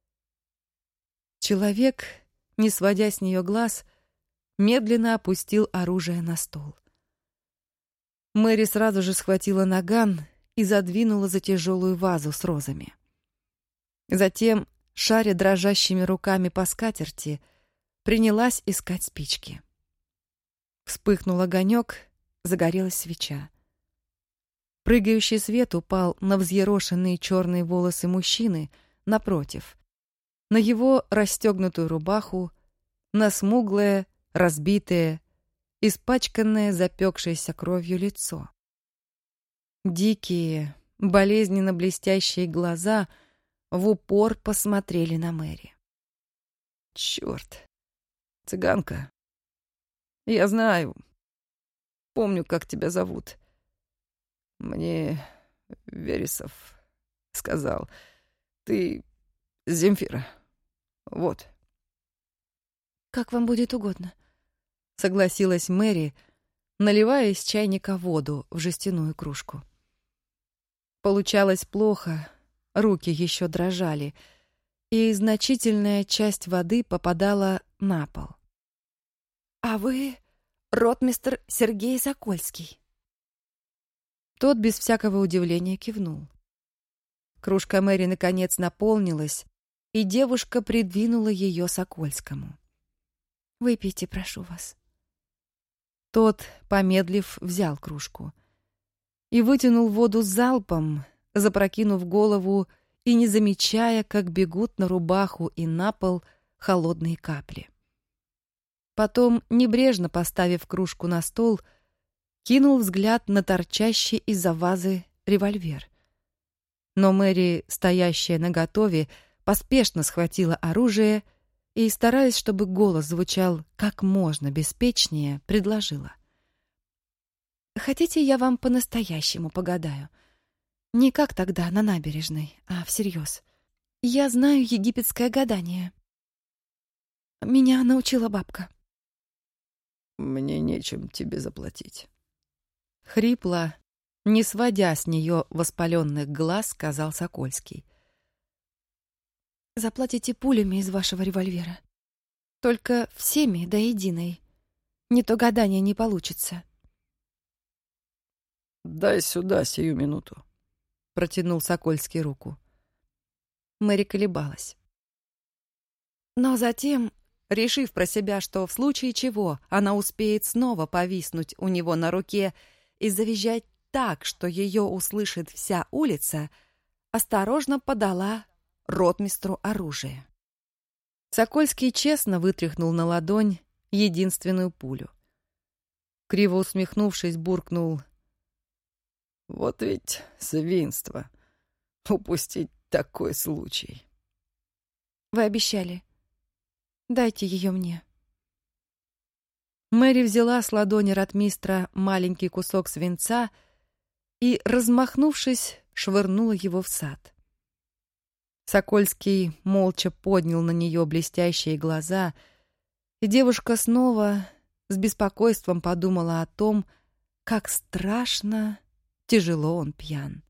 Человек, не сводя с нее глаз, медленно опустил оружие на стол. Мэри сразу же схватила наган и задвинула за тяжелую вазу с розами. Затем, шаря дрожащими руками по скатерти, принялась искать спички. Вспыхнул огонек, загорелась свеча. Прыгающий свет упал на взъерошенные черные волосы мужчины напротив, на его расстегнутую рубаху, на смуглое, разбитое, испачканное запекшееся кровью лицо. Дикие, болезненно блестящие глаза в упор посмотрели на Мэри. «Черт! Цыганка! Я знаю. Помню, как тебя зовут. Мне Вересов сказал. Ты Земфира. Вот». «Как вам будет угодно», — согласилась Мэри, наливая из чайника воду в жестяную кружку. Получалось плохо, руки еще дрожали, и значительная часть воды попадала на пол. «А вы ротмистр Сергей Сокольский?» Тот без всякого удивления кивнул. Кружка Мэри наконец наполнилась, и девушка придвинула ее Сокольскому. «Выпейте, прошу вас». Тот, помедлив, взял кружку и вытянул воду залпом, запрокинув голову и не замечая, как бегут на рубаху и на пол холодные капли. Потом, небрежно поставив кружку на стол, кинул взгляд на торчащий из-за вазы револьвер. Но Мэри, стоящая наготове, поспешно схватила оружие и, стараясь, чтобы голос звучал как можно беспечнее, предложила: «Хотите, я вам по-настоящему погадаю? Не как тогда на набережной, а всерьез. Я знаю египетское гадание. Меня научила бабка». «Мне нечем тебе заплатить». Хрипло, не сводя с нее воспаленных глаз, сказал Сокольский. «Заплатите пулями из вашего револьвера. Только всеми до единой. Не то гадание не получится». «Дай сюда сию минуту». — протянул Сокольский руку. Мэри колебалась. Но затем, решив про себя, что в случае чего она успеет снова повиснуть у него на руке и завизжать так, что ее услышит вся улица, осторожно подала ротмистру оружие. Сокольский честно вытряхнул на ладонь единственную пулю. Криво усмехнувшись, буркнул: «Вот ведь свинство. Упустить такой случай». «Вы обещали. Дайте ее мне». Мэри взяла с ладони ротмистра маленький кусок свинца и, размахнувшись, швырнула его в сад. Сокольский молча поднял на нее блестящие глаза, и девушка снова с беспокойством подумала о том, как страшно тяжело он пьян.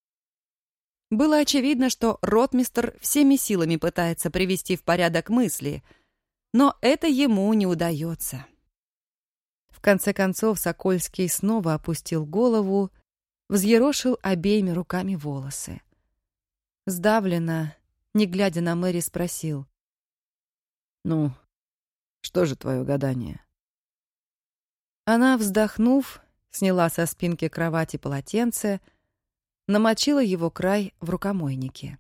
Было очевидно, что ротмистр всеми силами пытается привести в порядок мысли, но это ему не удается. В конце концов Сокольский снова опустил голову, взъерошил обеими руками волосы. Сдавленно, не глядя на Мэри, спросил: «Ну, что же твое гадание?» Она, вздохнув, сняла со спинки кровати полотенце, намочила его край в рукомойнике.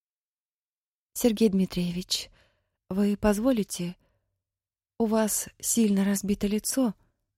«Сергей Дмитриевич, вы позволите? У вас сильно разбито лицо.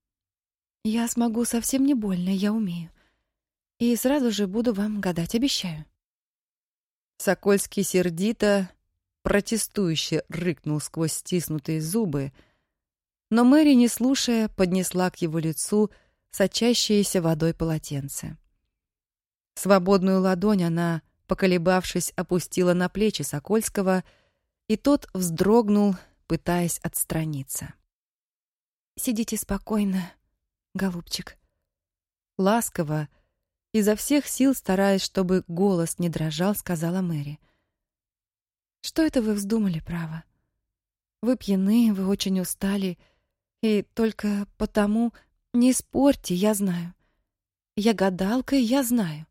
Я смогу совсем не больно, я умею. И сразу же буду вам гадать, обещаю». Сокольский сердито, протестующе рыкнул сквозь стиснутые зубы, но Мэри, не слушая, поднесла к его лицу сочащееся водой полотенце. Свободную ладонь она, поколебавшись, опустила на плечи Сокольского, и тот вздрогнул, пытаясь отстраниться. «Сидите спокойно, голубчик». Ласково, изо всех сил стараясь, чтобы голос не дрожал, сказала Мэри. «Что это вы вздумали, право? Вы пьяны, вы очень устали, и только потому... Не спорьте, я знаю. Я гадалка, и я знаю.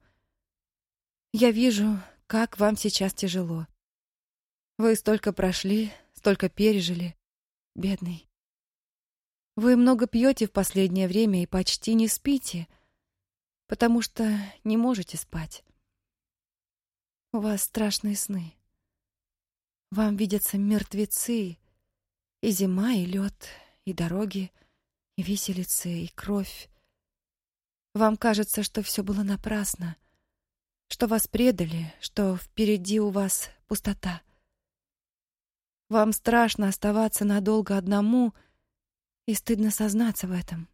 Я вижу, как вам сейчас тяжело. Вы столько прошли, столько пережили, бедный. Вы много пьете в последнее время и почти не спите, потому что не можете спать. У вас страшные сны. Вам видятся мертвецы, и зима, и лед, и дороги, и виселицы, и кровь. Вам кажется, что все было напрасно, что вас предали, что впереди у вас пустота. Вам страшно оставаться надолго одному, и стыдно сознаться в этом.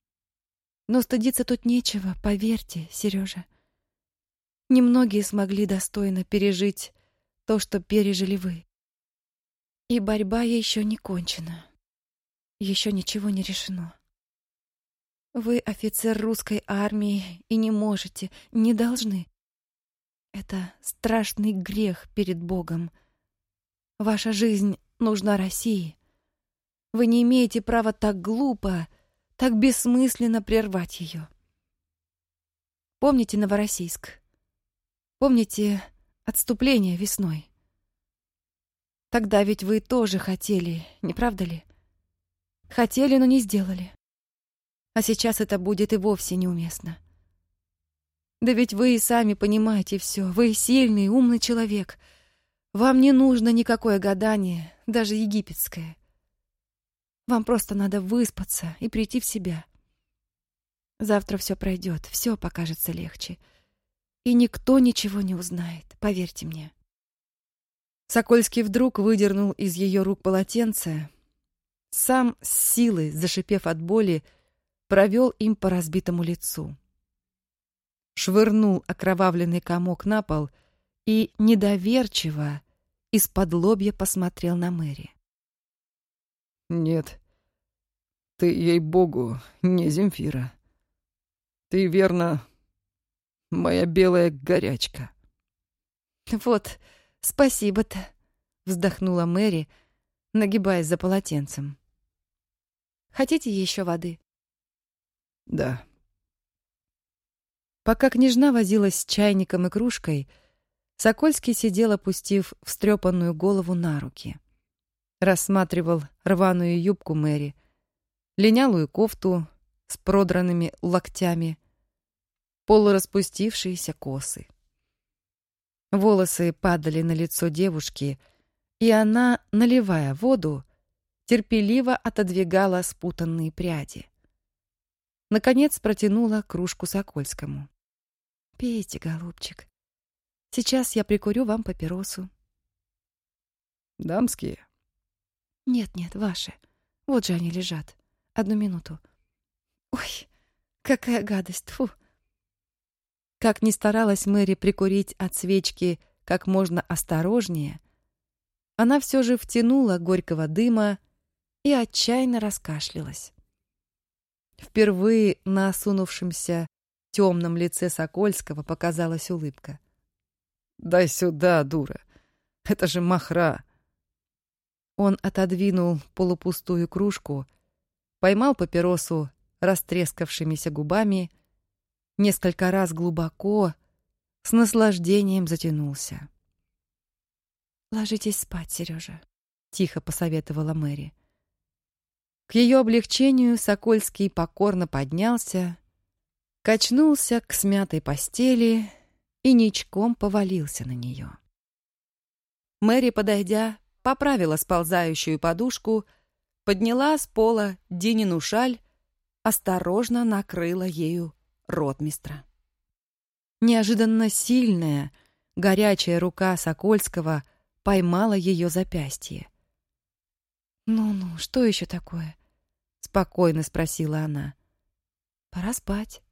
Но стыдиться тут нечего, поверьте, Сережа. Немногие смогли достойно пережить то, что пережили вы. И борьба еще не кончена. Еще ничего не решено. Вы офицер русской армии и не можете, не должны. Это страшный грех перед Богом. Ваша жизнь нужна России. Вы не имеете права так глупо, так бессмысленно прервать ее. Помните Новороссийск? Помните отступление весной? Тогда ведь вы тоже хотели, не правда ли? Хотели, но не сделали. А сейчас это будет и вовсе неуместно. Да ведь вы и сами понимаете все. Вы сильный, умный человек. Вам не нужно никакое гадание, даже египетское. Вам просто надо выспаться и прийти в себя. Завтра все пройдет, все покажется легче. И никто ничего не узнает, поверьте мне. Сокольский вдруг выдернул из ее рук полотенце, сам с силой, зашипев от боли, провел им по разбитому лицу. Швырнул окровавленный комок на пол и недоверчиво исподлобья посмотрел на Мэри. «Нет, ты, ей-богу, не Земфира. Ты, верно, моя белая горячка». «Вот, спасибо-то», — вздохнула Мэри, нагибаясь за полотенцем. «Хотите еще воды?» «Да». Пока княжна возилась с чайником и кружкой, Сокольский сидел, опустив встрепанную голову на руки. Рассматривал рваную юбку Мэри, линялую кофту с продранными локтями, полураспустившиеся косы. Волосы падали на лицо девушки, и она, наливая воду, терпеливо отодвигала спутанные пряди. Наконец протянула кружку Сокольскому. «Пейте, голубчик. Сейчас я прикурю вам папиросу». «Дамские?» «Нет-нет, ваши. Вот же они лежат. Одну минуту. Ой, какая гадость, тьфу!» Как ни старалась Мэри прикурить от свечки как можно осторожнее, она все же втянула горького дыма и отчаянно раскашлялась. Впервые на осунувшемся темном лице Сокольского показалась улыбка. «Дай сюда, дура. Это же махра». Он отодвинул полупустую кружку, поймал папиросу растрескавшимися губами, несколько раз глубоко, с наслаждением затянулся. «Ложитесь спать, Сережа», — тихо посоветовала Мэри. К ее облегчению Сокольский покорно поднялся, качнулся к смятой постели и ничком повалился на нее. Мэри, подойдя, поправила сползающую подушку, подняла с пола Динину шаль, осторожно накрыла ею ротмистра. Неожиданно сильная, горячая рука Сокольского поймала ее запястье. «Ну-ну, что еще такое?» — спокойно спросила она. «Пора спать».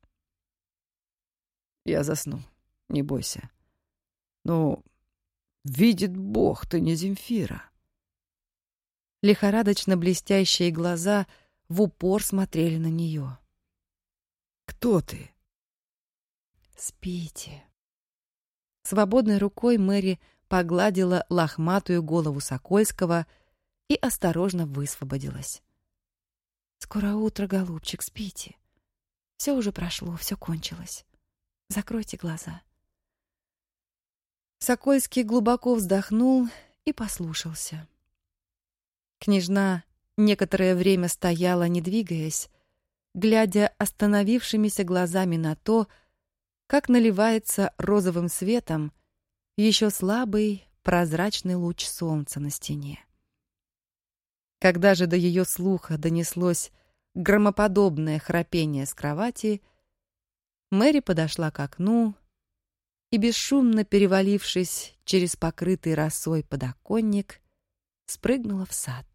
«Я засну, не бойся. Ну, видит Бог, ты не Земфира». Лихорадочно блестящие глаза в упор смотрели на нее. «Кто ты?» «Спите». Свободной рукой Мэри погладила лохматую голову Сокольского и осторожно высвободилась. «Скоро утро, голубчик, спите. Все уже прошло, все кончилось. Закройте глаза». Сокольский глубоко вздохнул и послушался. Княжна некоторое время стояла, не двигаясь, глядя остановившимися глазами на то, как наливается розовым светом еще слабый прозрачный луч солнца на стене. Когда же до ее слуха донеслось громоподобное храпение с кровати, Мэри подошла к окну и, бесшумно перевалившись через покрытый росой подоконник, спрыгнула в сад.